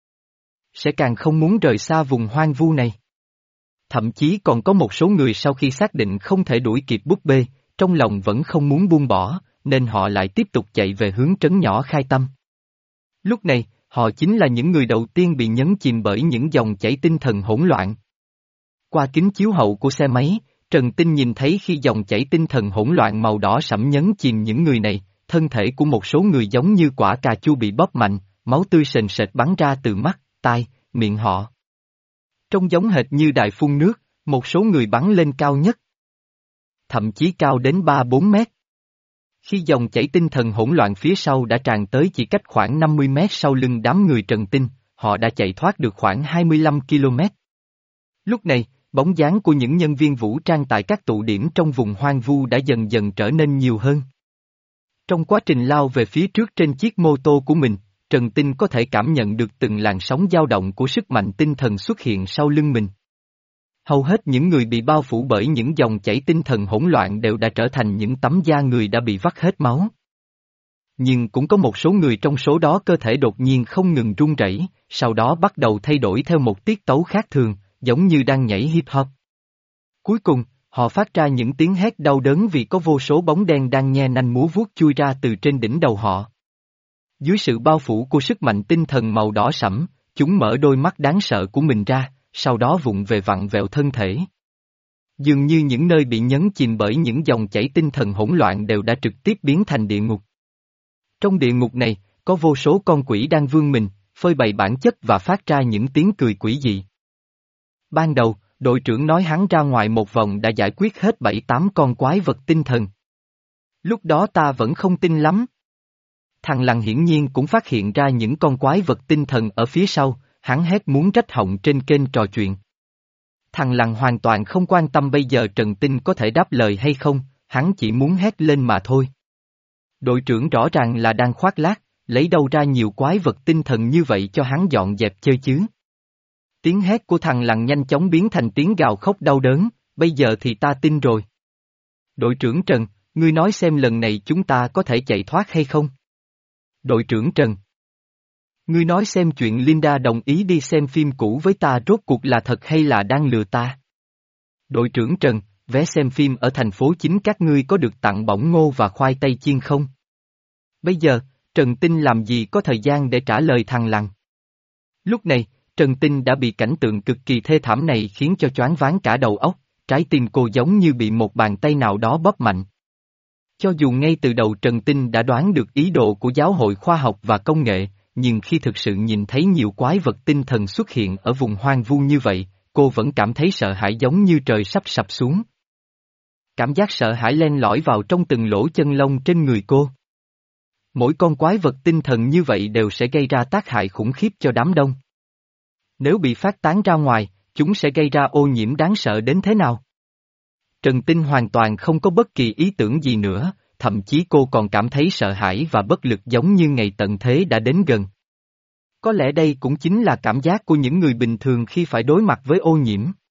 sẽ càng không muốn rời xa vùng hoang vu này. Thậm chí còn có một số người sau khi xác định không thể đuổi kịp Búp Bê, trong lòng vẫn không muốn buông bỏ, nên họ lại tiếp tục chạy về hướng trấn nhỏ Khai Tâm. Lúc này, họ chính là những người đầu tiên bị nhấn chìm bởi những dòng chảy tinh thần hỗn loạn. Qua kính chiếu hậu của xe máy, Trần Tinh nhìn thấy khi dòng chảy tinh thần hỗn loạn màu đỏ sẫm nhấn chìm những người này, thân thể của một số người giống như quả cà chua bị bóp mạnh, máu tươi sền sệt bắn ra từ mắt, tai, miệng họ. Trông giống hệt như đài phun nước, một số người bắn lên cao nhất. Thậm chí cao đến ba bốn mét. Khi dòng chảy tinh thần hỗn loạn phía sau đã tràn tới chỉ cách khoảng năm mươi mét sau lưng đám người Trần Tinh, họ đã chạy thoát được khoảng hai mươi lăm ki lô mét. Lúc này, bóng dáng của những nhân viên vũ trang tại các tụ điểm trong vùng hoang vu đã dần dần trở nên nhiều hơn. Trong quá trình lao về phía trước trên chiếc mô tô của mình, Trần Tinh có thể cảm nhận được từng làn sóng dao động của sức mạnh tinh thần xuất hiện sau lưng mình. Hầu hết những người bị bao phủ bởi những dòng chảy tinh thần hỗn loạn đều đã trở thành những tấm da người đã bị vắt hết máu. Nhưng cũng có một số người trong số đó cơ thể đột nhiên không ngừng run rẩy, sau đó bắt đầu thay đổi theo một tiết tấu khác thường, giống như đang nhảy hip hop. Cuối cùng, họ phát ra những tiếng hét đau đớn vì có vô số bóng đen đang nhe nanh múa vuốt chui ra từ trên đỉnh đầu họ. Dưới sự bao phủ của sức mạnh tinh thần màu đỏ sẫm, chúng mở đôi mắt đáng sợ của mình ra, sau đó vụng về vặn vẹo thân thể. Dường như những nơi bị nhấn chìm bởi những dòng chảy tinh thần hỗn loạn đều đã trực tiếp biến thành địa ngục. Trong địa ngục này, có vô số con quỷ đang vươn mình, phơi bày bản chất và phát ra những tiếng cười quỷ dị. Ban đầu, đội trưởng nói hắn ra ngoài một vòng đã giải quyết hết bảy tám con quái vật tinh thần. Lúc đó ta vẫn không tin lắm. Thằng Lằn hiển nhiên cũng phát hiện ra những con quái vật tinh thần ở phía sau, hắn hét muốn rách họng trên kênh trò chuyện. Thằng Lằn hoàn toàn không quan tâm bây giờ Trần Tinh có thể đáp lời hay không, hắn chỉ muốn hét lên mà thôi. Đội trưởng rõ ràng là đang khoác lác, lấy đâu ra nhiều quái vật tinh thần như vậy cho hắn dọn dẹp chơi chứ. Tiếng hét của thằng Lằn nhanh chóng biến thành tiếng gào khóc đau đớn, bây giờ thì ta tin rồi. Đội trưởng Trần, ngươi nói xem lần này chúng ta có thể chạy thoát hay không? Đội trưởng Trần. Ngươi nói xem chuyện Linda đồng ý đi xem phim cũ với ta rốt cuộc là thật hay là đang lừa ta? Đội trưởng Trần, vé xem phim ở thành phố chính các ngươi có được tặng bỏng ngô và khoai tây chiên không? Bây giờ, Trần Tinh làm gì có thời gian để trả lời thằng lằn. Lúc này, Trần Tinh đã bị cảnh tượng cực kỳ thê thảm này khiến cho choáng váng cả đầu óc, trái tim cô giống như bị một bàn tay nào đó bóp mạnh. Cho dù ngay từ đầu Trần Tinh đã đoán được ý đồ của Giáo hội Khoa học và Công nghệ, nhưng khi thực sự nhìn thấy nhiều quái vật tinh thần xuất hiện ở vùng hoang vu như vậy, cô vẫn cảm thấy sợ hãi giống như trời sắp sập xuống. Cảm giác sợ hãi len lỏi vào trong từng lỗ chân lông trên người cô. Mỗi con quái vật tinh thần như vậy đều sẽ gây ra tác hại khủng khiếp cho đám đông. Nếu bị phát tán ra ngoài, chúng sẽ gây ra ô nhiễm đáng sợ đến thế nào? Trần Tinh hoàn toàn không có bất kỳ ý tưởng gì nữa, thậm chí cô còn cảm thấy sợ hãi và bất lực giống như ngày tận thế đã đến gần. Có lẽ đây cũng chính là cảm giác của những người bình thường khi phải đối mặt với ô nhiễm.